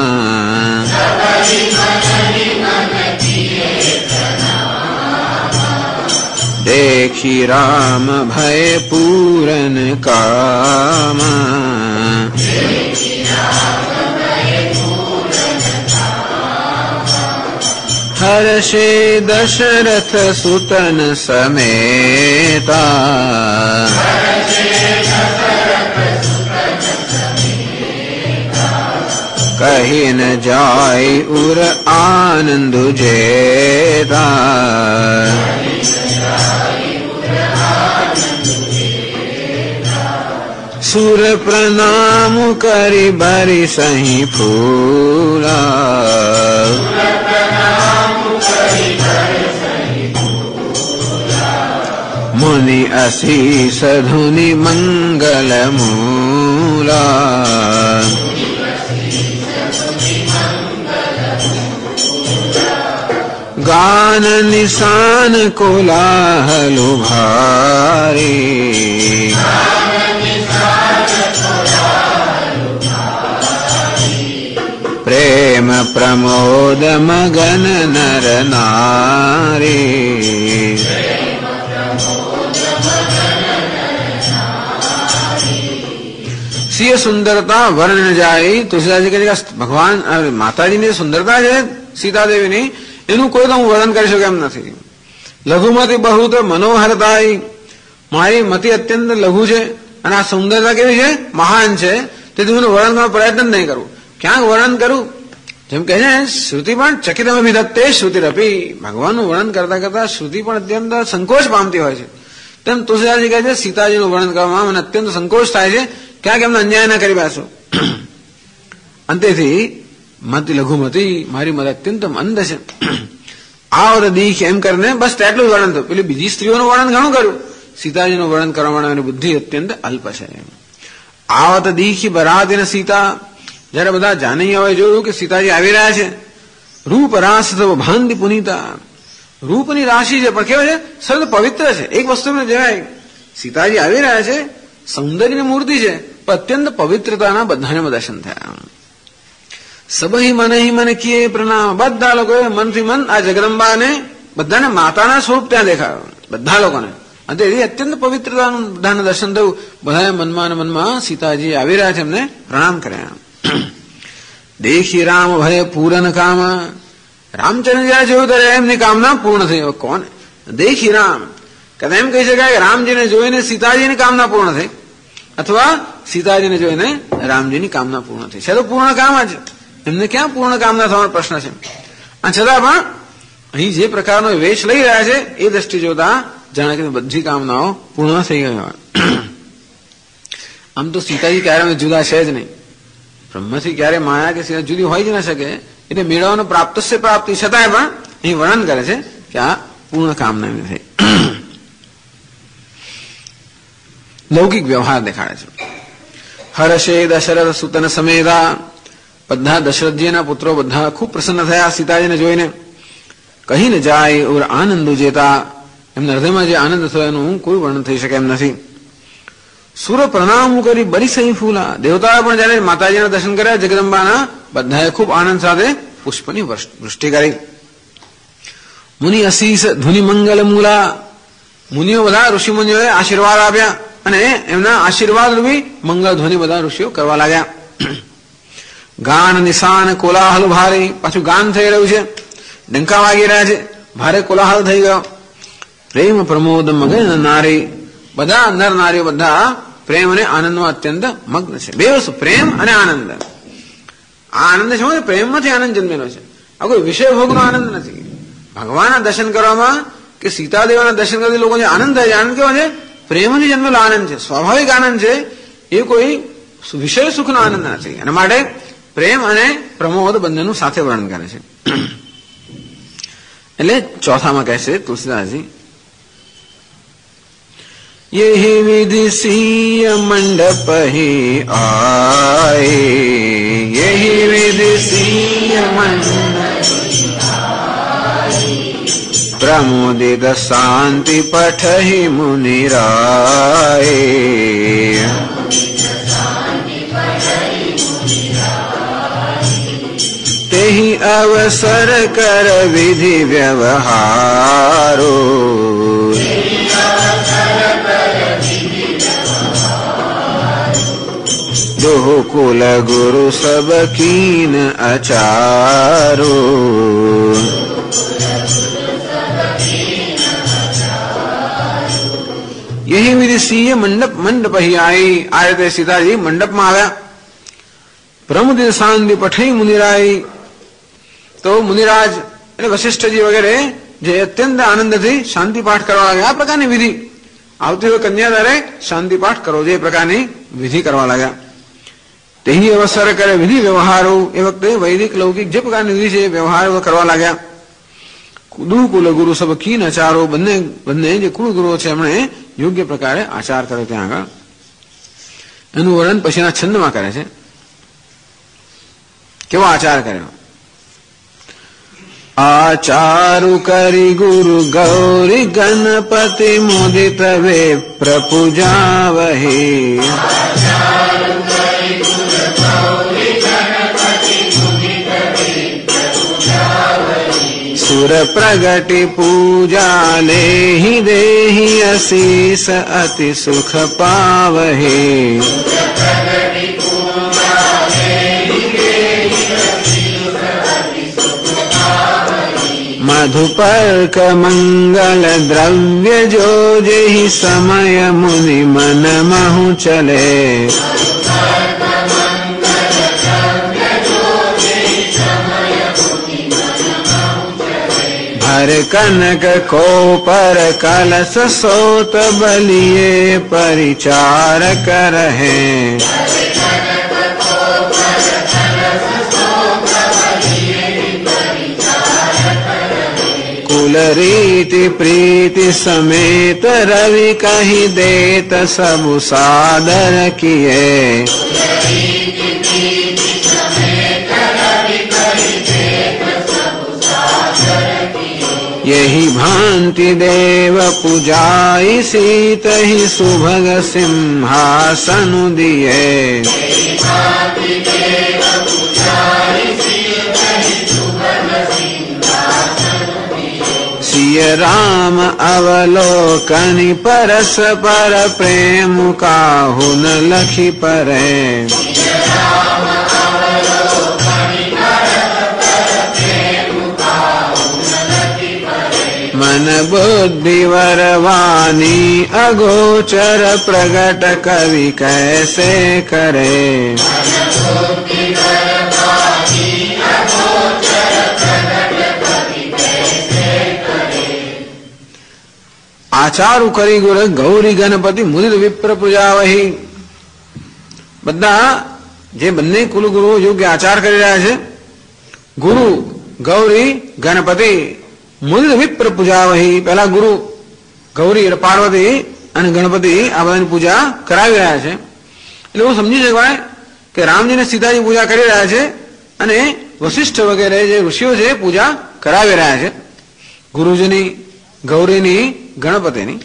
देखी राम भय पूरन काम हर्षे दशरथ सुतन समेता कही न जाय उर आनंद जेता सुर प्रणाम करी बरी सही फूला मुनि असीस धुनि मंगल मूला गान निशान कोलाहल भारी प्रेम प्रमोद मगन नर नारी सिय सुंदरता वर्ण जाए तुलसीदास जी कहે ભગવાન માતાજીની સુંદરતા છે સીતા દેવીની એનું કોઈ તો હું વર્ણન કરી શકું એમ નથી લઘુમતી બહુ તો મનોહરતાઈ મારી મતિ અત્યંત લઘુ છે અને આ સુંદરતા કેવી છે મહાન છે તેથી હું વર્ણન કરવાનો પ્રયત્ન નહીં કરું ક્યાંક વર્ણન કરું જેમ કહે છે શ્રુતિ પણ ચકિતમ વિધત્તે શ્રુતિરપી ભગવાનનું વર્ણન કરતા કરતા શ્રુતિ પણ અત્યંત સંકોચ પામતી હોય છે તેમ તુલસીદાસજી કહે છે સીતાજીનું વર્ણન કરવામાં મને અત્યંત સંકોચ થાય છે ક્યાંક એમને અન્યાય ના કરી બેસો અંતેથી મત લઘુમતી મારી મત અત્યંત મંદ છે આવત દીખ એમ કરીને બસ તેટલું વર્ણન થયું પેલી બીજી સ્ત્રીઓનું વર્ણન ઘણું કર્યું સીતાજીનું વર્ણન કરવા માટે એની બુદ્ધિ અત્યંત અલ્પ છે આવત દીખી બરાતીને સીતા જયારે બધા જાનૈયાઓએ જોયું કે સીતાજી આવી રહ્યા છે રૂપ રાસ ભાંતિ પુનીતા રૂપની રાશિ છે પણ કેવું છે સર્વ પવિત્ર છે એક વસ્તુ જવાય સીતાજી આવી રહ્યા છે સૌંદર્યની મૂર્તિ છે પણ અત્યંત પવિત્રતાના બધાને દર્શન થયા સબહી મન કીએ પ્રણામ બધા લોકોએ મનથી મન આ જગદંબાને બધાને માતાના સ્વરૂપ ત્યાં દેખાયો બધા લોકોને અને એ અત્યંત પવિત્રતાનું બધાને દર્શન થયું બધાએ મનમાં સીતાજી આવી રહ્યા છે એમને પ્રણામ કર્યા દેખી રામ ભય પૂરન કામ રામચંદ્ર જયારે જોયું ત્યારે એમની કામના પૂર્ણ થઈ કોણ દેખી રામ કદાચ એમ કહી શકાય કે રામજીને જોઈને સીતાજીની કામના પૂર્ણ થઈ અથવા સીતાજીને જોઈને રામજીની કામના પૂર્ણ થઈ છે. તો પૂર્ણ કામ જ, એમને ક્યાં પૂર્ણ કામના થવાનો પ્રશ્ન છે. અને છતાં પણ અહીં જે પ્રકારનો વેશ લઈ રહ્યા છે એ દ્રષ્ટિ જોતા જાણે કે બધી કામનાઓ પૂર્ણ થઈ ગઈ હોય. આમ તો સીતાજી ક્યારે જુદા છે જ નહીં, બ્રહ્મથી ક્યારે માયા કે સીતા જુદી હોય જ ન શકે. એટલે મેળવવાનો પ્રાપ્ત છે પ્રાપ્તિ, છતાંય પણ અહીં વર્ણન કરે છે કે આ પૂર્ણ કામના થઈ. લૌકિક વ્યવહાર દેખાડે છે. હર્ષે દશરથ સુતન સમેતા, બધા દશરથજીના પુત્રો બધા ખૂબ પ્રસન્ન થયા સીતાજીને જોઈને. કહીને જાય ઓર આનંદ જેતા, એમના હૃદયમાં જે આનંદ થયો એનું કોઈ વર્ણન થઈ શકે એમ નથી. સુર પ્રણામ કરી બરી સહી ફૂલા, દેવતાએ પણ જયારે માતાજીના દર્શન કર્યા જગદંબાના, બધાએ ખૂબ આનંદ સાથે પુષ્પની વૃષ્ટિ કરી. મુનિ અશીષ ધુનિ મંગલ મૂલા, મુનિઓ બધા ઋષિમુનિઓએ આશીર્વાદ આપ્યા અને એમના આશીર્વાદ રૂપી મંગળ ધ્વનિ બધા ઋષિઓ કરવા લાગ્યા. ગાન નિશાન કોલાહલ ભારે, પાછું ગાન થઈ રહ્યું છે, ડંકા વાગી રહ્યા છે, ભારે કોલાહલ થઈ ગયો. પ્રેમ પ્રમોદ મગન નારી, બધા નર નારીઓ બધા પ્રેમ અને આનંદમાં અત્યંત મગ્ન છે. બે વસ્તુ, પ્રેમ અને આનંદ. આ આનંદ છે પ્રેમમાંથી આનંદ જન્મેલો છે, આ કોઈ વિષય ભોગનો આનંદ નથી. ભગવાનના દર્શન કરવામાં કે સીતાદેવના દર્શન કરતી લોકો જે આનંદ થાય છે, આનંદ કેવો છે? પ્રેમથી જન્મેલો આનંદ છે, સ્વાભાવિક આનંદ છે. એ કોઈ વિષય સુખનો આનંદ નથી. અને માટે પ્રેમ અને પ્રમોદ બંનેનું સાથે વર્ણન કરે છે. એટલે ચોથામાં કહે છે તુલસીદાસજી, યહી વિધિ સિંહ મંડપ હી આય, યહી વિધિ સિંહ મંડપ પ્રમોદિત શાંતિ પઠહી મુનિરાય. તેહી અવસર કર વિધિ વ્યવહારો, દોહ કુલ ગુરુ સબ કીન અચારો. યહી વિધિ સિંહ મંડપ હી આઈ, આ રીતે સીતાજી મંડપમાં આવ્યા. પ્રમુદિત શાંતિ પઠઈ મુનિરાય, તો મુનિરાજ એટલે વશિષ્ઠજી વગેરે જે અત્યંત આનંદથી શાંતિ પાઠ કરવા લાગ્યા. આ પ્રકારની વિધિ આવતી હોય કન્યાદારે શાંતિ પાઠ કરો, જે પ્રકારની વિધિ કરવા લાગ્યા. તેહી અવસર કરે વિધિ વ્યવહારો, એ વખતે વૈદિક લૌકિક જે પ્રકારની વિધિ છે વ્યવહાર કરવા લાગ્યા. દુ કુલ ગુરુ સબ કીન આચારો, બંને જે કુલ ગુરુઓ છે એમણે યોગ્ય પ્રકારે આચાર કર્યો. ત્યાં આગળ એનું વર્ણન પછીના છંદમાં કરે છે, કેવો આચાર કર્યો. આચારુ કરી ગુરુ ગૌરી ગણપતિ મુદિત વે પ્રપૂજાવહે. સુર પ્રગતિ પૂજા લેહી દેહી અશીષ અતિ સુખ પાવહે. મધુપર્ક મંગલ દ્રવ્ય જો જેહી સમય મુનિ મન મહુ ચલે. હર કનક કોપર કલશ સોત બલિએ પરિચાર કરહે. કુલ રીતિ પ્રીતિ સમેત રવિ કહી દેત સબુ સાદર કિએ. यही भांति देव पूजाई सीत ही सुभग सिंहासन दिए। सिय राम अवलोकनि परस पर प्रेम काहुन लखी परे। मन मन बुद्धि वरवानी अगोचर प्रगट कवि कैसे करे। આચારુ કરી ગુર ગૌરી ગણપતિ મુદિત વિપ્ર પૂજાવહી. બધા જે બંને કુલગુરુઓ યોગ્ય આચાર કરી રહ્યા છે, ગુરુ ગૌરી ગણપતિ મુદિત વિપ્ર પૂજાવહી. પહેલા ગુરુ ગૌરી પાર્વતી અને ગણપતિ આ બધાની પૂજા કરાવી રહ્યા છે. એટલે એવું સમજી શકાય કે રામજીને સીતાજી પૂજા કરી રહ્યા છે અને વશિષ્ઠ વગેરે જે ઋષિઓ છે પૂજા કરાવી રહ્યા છે, ગુરુજીની, ગૌરીની, ગણપતિની.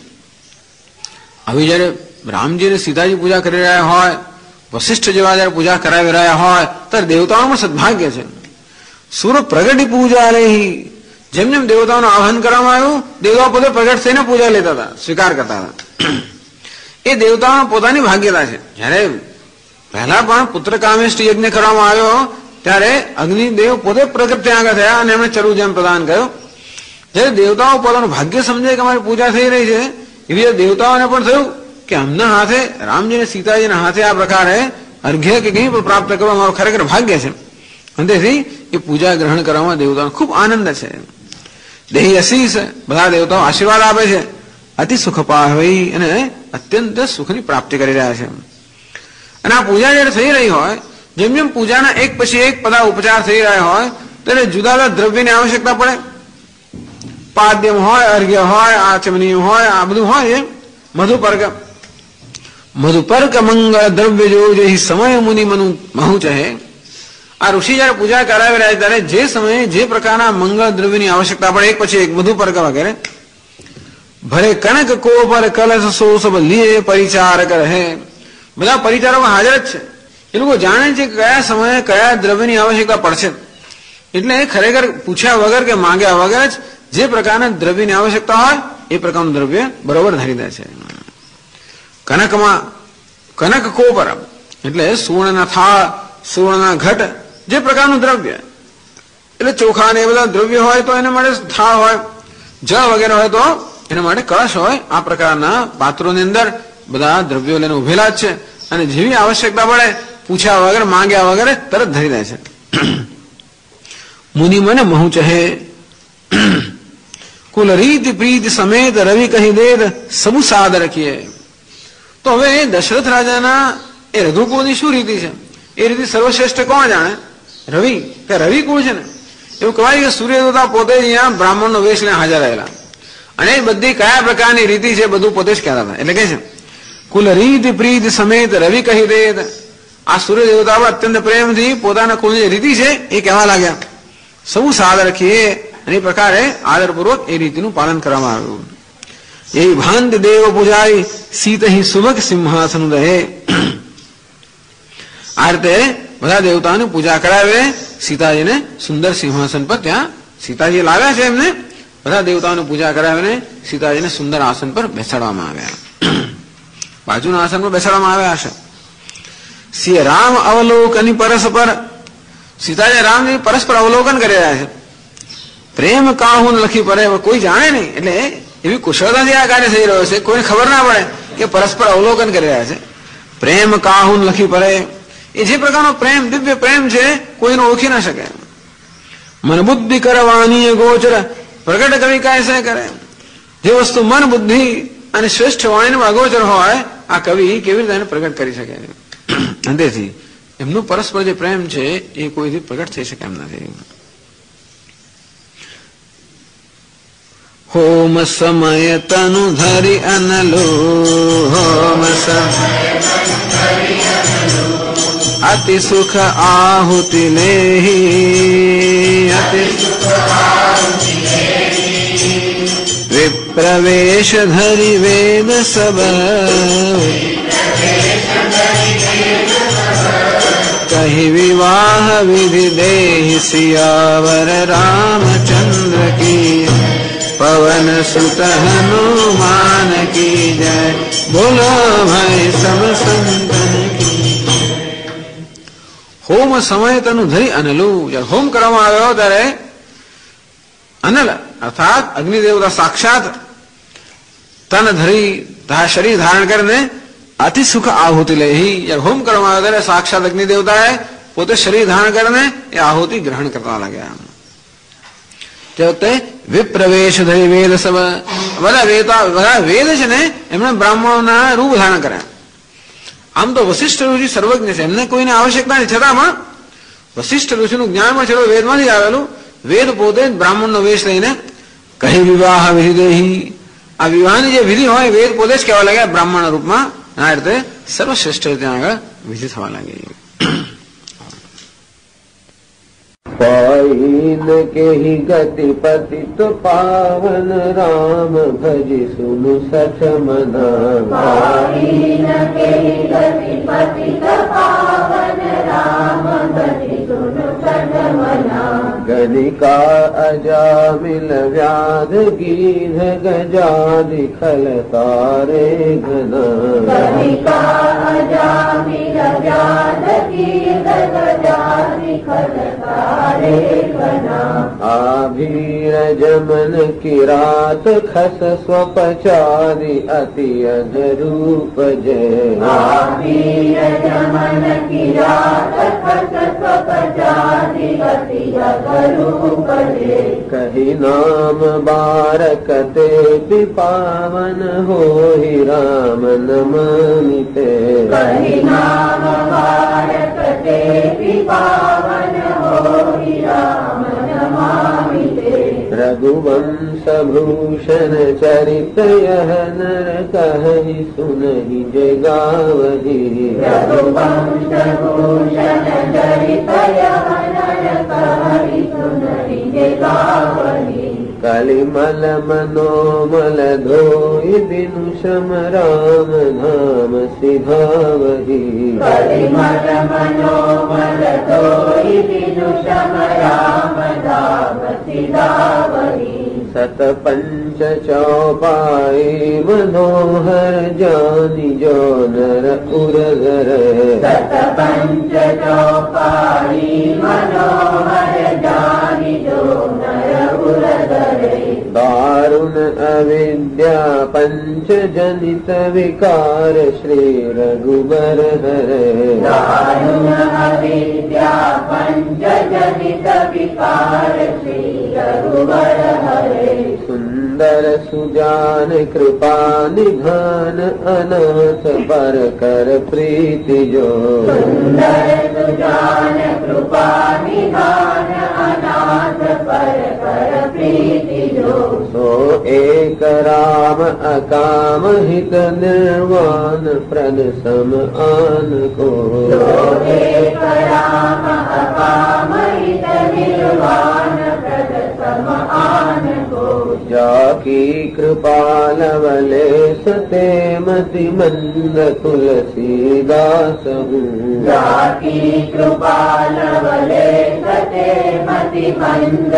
હવે જયારે રામજીને સીતાજી પૂજા કરી રહ્યા હોય, વશિષ્ઠ જેવા જયારે પૂજા કરાવી રહ્યા હોય, ત્યારે દેવતાઓમાં સદભાગ્ય છે. સુર પ્રગટી પૂજા રહી. જેમ જેમ દેવતાઓનું આહ્વાન કરવામાં આવ્યું, દેવતાઓ પોતે પ્રગટ થઈને પૂજા લેતા હતા, સ્વીકાર કરતા હતા. એ દેવતાઓનો પોતાની ભાગ્યતા છે. જયારે પહેલા પણ પુત્ર કામેષ્ટિ યજ્ઞ કરવામાં આવ્યો ત્યારે અગ્નિદેવ પોતે પ્રગટ ત્યાં આગળ થયા અને એમણે ચરુજન પ્રદાન કર્યો. જયારે દેવતાઓ પોતાનું ભાગ્ય સમજે કે અમારી પૂજા થઈ રહી છે, એવી દેવતાઓને પણ થયું કે અમના હાથે, રામજી અને સીતાજીના હાથે આ પ્રકારે અર્ઘ્ય કે કંઈ પણ પ્રાપ્ત કરવા અમારું ખરેખર ભાગ્ય છે. અને તેથી એ પૂજા ગ્રહણ કરવામાં દેવતાઓને ખૂબ આનંદ છે. દેહી અશીષ, બધા દેવતાઓ આશીર્વાદ આપે છે. અતિ સુખ પાહવી, અને અત્યંત સુખની પ્રાપ્તિ કરી રહ્યા છે. અને આ પૂજા જયારે થઈ રહી હોય, જેમ જેમ પૂજાના એક પછી એક બધા ઉપચાર થઈ રહ્યા હોય, ત્યારે જુદા જુદા દ્રવ્યની આવશ્યકતા પડે. પાદ્યમ હોય, અર્ઘ્ય હોય, આચમનીય હોય, આ બધું હોય. મધુપર્ક, મધુપર્ક મંગળ દ્રવ્ય જો જે સમય મુનિ મનુ મહુ ચહે. આ ઋષિ જયારે પૂજા કરાવી રહ્યા ત્યારે જે સમયે જે પ્રકારના મંગળ દ્રવ્યની આવશ્યકતા પડે, એક પછી એક મધુપર્ક વગેરે. ભરે કનક કો પર કલશ સો સબ લીએ પરિચાર રહે. બધા પરિચારકો હાજર જ છે. એ લોકો જાણે છે કે કયા સમયે કયા દ્રવ્યની આવશ્યકતા પડશે. એટલે ખરેખર પૂછ્યા વગર કે માંગ્યા વગર જ જે પ્રકારના દ્રવ્યની આવશ્યકતા હોય એ પ્રકારનું દ્રવ્ય બરોબર ધરી દે છે. કનકમાં કનક કોપર એટલે સુવર્ણના થાળ, સુવર્ણના ઘટ, જે પ્રકારનું દ્રવ્ય, એટલે ચોખા ને એ બધા દ્રવ્ય હોય તો એના માટે થાળ હોય, જળ વગેરે હોય તો એના માટે કળશ હોય. આ પ્રકારના પાત્રોની અંદર બધા દ્રવ્યો લઈને ઉભેલા જ છે. અને જેવી આવશ્યકતા પડે પૂછ્યા વગર, માંગ્યા વગર તરત ધરી દે છે. મુનિ મને મહુ ચહે કુલ રીતિ પ્રીતિ સમેત રવિ કહી દે સબુ સાદ રખીએ. તો હવે દશરથ રાજાના એ રઘુકુળની શું રીતિ છે, એ રીતિ સર્વશ્રેષ્ઠ કોણ જાણે? રવિ, કે રવિ કુળ છે ને. એવું કહેવાય કે સૂર્યદેવતા પોતે જ અહીંયા બ્રાહ્મણનો વેશ લઈને હાજર રહેલા, અને એ બધી કયા પ્રકારની રીતિ છે બધું પોતે જ કહેતા હતા. એટલે કે છે કુલ રીતિ પ્રીતિ સમેત રવિ કહી દે. આ સૂર્યદેવતા અત્યંત પ્રેમથી પોતાના કુળની રીતિ છે એ કહેવા લાગ્યા. સૌ સાદ રખીએ, અને એ પ્રકારે આદરપૂર્વક એ રીતિનું પાલન કરવામાં આવ્યું. એ ભાંત દેવ પૂજારી સીત હિ સુભગ સિંહાસન રહે. આ રીતે બધા દેવતાઓની પૂજા કરાવે, સીતાજીને સુંદર સિંહાસન પર, ત્યાં સીતાજી લાવ્યા છે એમને, બધા દેવતાઓની પૂજા કરાવીને સીતાજીને સુંદર આસન પર બેસાડવામાં આવ્યા. બાજુના આસન પર બેસાડવામાં આવ્યા છે. સિંહ રામ અવલોકની પરસ્પર. સીતાજી રામજી પરસ્પર અવલોકન કરી રહ્યા છે. પ્રેમ કાહુન લખી પડે, કોઈ જાણે નહીં. એટલે એવી કુશળતાથી આ કાર્ય થઈ રહ્યો છે, કોઈને ખબર ના પડે કે પરસ્પર અવલોકન કરી રહ્યા છે. પ્રેમ કાહુન લખી પડે. એ જે પ્રકારનો પ્રેમ, દિવ્ય પ્રેમ છે, કોઈને ઓળખી ના શકે. મન બુદ્ધિ કરવાની ગોચર પ્રગટ કવિ કાયસે કરે. જે વસ્તુ મન, બુદ્ધિ અને શ્રેષ્ઠ વાણીમાં અગોચર હોય, આ કવિ કેવી રીતે એને પ્રગટ કરી શકે? અંતેથી એમનું પરસ્પર જે પ્રેમ છે એ કોઈથી પ્રગટ થઈ શકે એમ નથી. હોમ સમય તનુ ધરી અનલો, હોમ અતિ સુખ આહુતિ લેહી, અતિ વિપ્રવેશ ધરી વેદ સબ, કહી વિવાહ વિધિ દેહી સિયાવર રામચંદ્ર કી, પવન સુત હનુમાન કી જય, બોલો ભાઈ સબ સંતન કી. હોમ સમય તનું ધરી અનલું. જયારે હોમ કરવામાં આવ્યો ત્યારે अनल अर्थात अग्निदेवता साक्षात तन धरी शरीर धारण करने अति सुख आहुति ले ही होम કરવા साक्षात अग्निदेवता પોતે શરીર ધારણ કરીને એ આહુતિ ગ્રહણ કરતા લાગ્યા. તે વખતે વિપ્રવેશ ધરી વેદ સબ બધા વેદ છે ને એમણે બ્રાહ્મણોના રૂપ ધારણ કર્યા. આમ તો વશિષ્ઠ ઋષિ સર્વજ્ઞ છે, એમને કોઈને આવશ્યકતા નથી, છતાં વશિષ્ઠ ઋષિનું જ્ઞાન પણ ચલો વેદમાંથી આવેલું. વેદ પોતે બ્રાહ્મણનો વેશ લઈને કહી વિવાહ વિધિદેહી, આ વિવાહની જે વિધિ હોય વેદ પોતે જ કહેવા લાગ્યા બ્રાહ્મણ રૂપમાં. આ રીતે સર્વશ્રેષ્ઠ ત્યાં આગળ વિધિ થવા લાગી. पाइन के ही गति पतित पावन राम भज सुनु सच मना. पाइन के ही गति पतित पावन राम भज सुनु सच मना. गणिका अजामिल व्याध गीध गजादि खल तारे घना. गणिका अजामिल व्याध गीध गजादि खल तारे घना. आभीर जमन किरात खस स्वपचारि अति अधरूप जय. आभीर जमन किरात खस स्वपचारि अति अधरूप जय. कही नाम बारकते पावन होहि राम नमामिते. कही नाम बारकते पावन होहि राम नमामिते. रघुवंश भूषण चरित यह नर कहि सुनहि जय गावहि. रघुवंश भूषण चरित यह नर कहि सुनहि जय गावहि. कलिमल मनोमल धोई बिनु शम राम नाम सिधावहि. कलिमल मनोमल धोई बिनु शम राम नाम सिधावहि. सत पंच चौपाई मनोहर जानि जो नर उरधर. सत पंच चौपाई मनोहर जानि जो नर उरधर. दारुण अविद्या पंच जनित विकार श्री रघुबर हरे. दारुण अविद्या पंच जनित विकार श्री रघुबर हरे. सुंदर सुजान कृपा निधान अनाथ पर कर प्रीति जो. सुंदर सुजान कृपा निधान अनाथ पर कर प्रीति जो. सो एक राम अकाम हित निर्वाण प्रद सम आन को. सो एक राम अकाम हित निर्वाण प्रद सम आन को. जाकी कृपा लवले सते मति मंद तुलसीदास हूँ. जाकी कृपा लवले सते मति मंद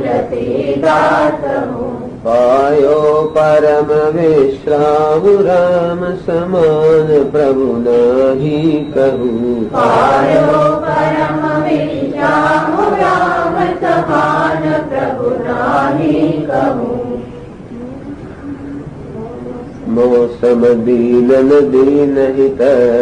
तुलसीदास हूँ. पायो परम विश्राम राम समान प्रभु नाही कहूँ. पायो परम विश्राम राम समान प्रभु नाही कहूँ. मौसम दीनन दीन हित.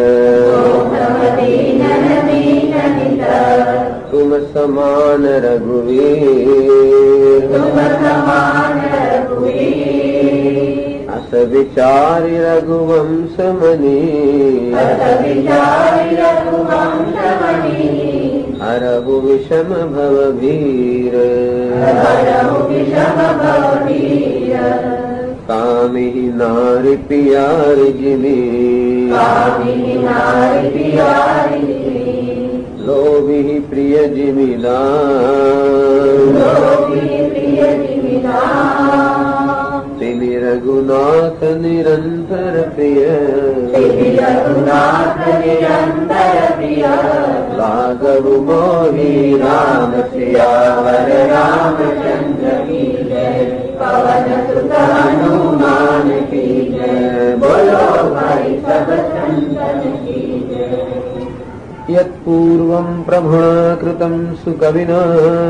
तुम समान रघुवीर. तुम समान रघुवीर. अस विचारि रघुवंश मणि. अस विचारि रघुवंश मणि. हरहु विषम भव भीर. हरहु विषम भव भीर. कामिहि नारि प्यारि जिमि. कामिहि नारि प्यारि जिमि. लोभिहि प्रिय जिमिदान. लोभिहि प्रिय जिमिदान. तिमि रघुनाथ निरंतर प्रिय. तिमि रघुनाथ निरंतर प्रिय. राघव मोहि राम सियावर रामचंद्र की जय. पवन सुत हनुमान की जय. बोलो भाई सब संतन की जय. यत्पूर्वं प्रभुणा कृतं सुकविना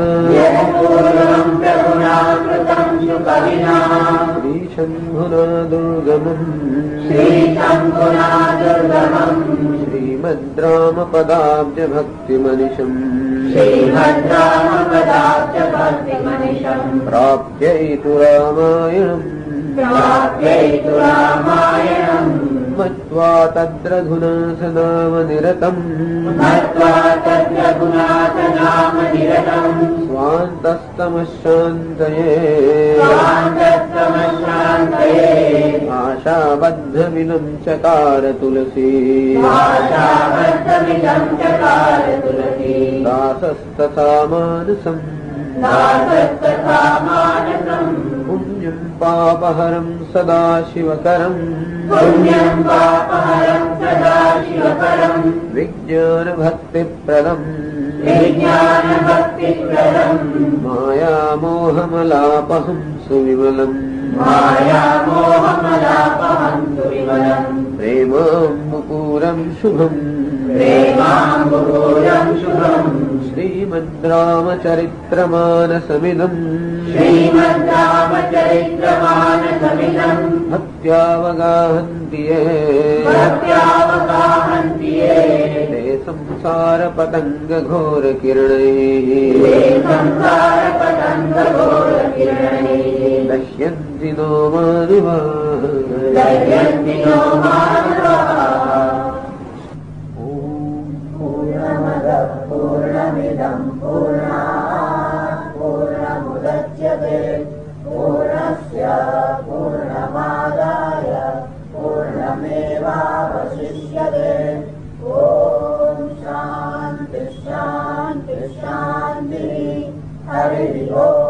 श्रीशम्भुना दुर्गमम् श्रीमद्रामपदाब्जभक्तिमनिशम् प्राप्यैतु रामायणम् मत्वा तद्रघुना सनाम निरतम् स्वान्तस्तमशान्तये आशाबद्धमिदं चकार तुलसी दासस्तथा मानसम् पुण्यं पापहरं सदा शिवकरम् विज्ञानभक्तिप्रदम् मायामोहमलापहं सुविमलम् प्रेमाम्बुपूरं शुभम् श्रीमद्रामचरित्रमानसमिदम् भक्त्यावगाहन्ति ये ते संसारपतङ्गघोरकिरणैः दश्यन्ति नो माधवाः पूर्णमिदं पूर्णात् पूर्णमुदच्यते पूर्णस्य पूर्णमादाय पूर्णमेवावशिष्यते ॐ शान्ति शान्ति शान्तिः हरिः ओम्।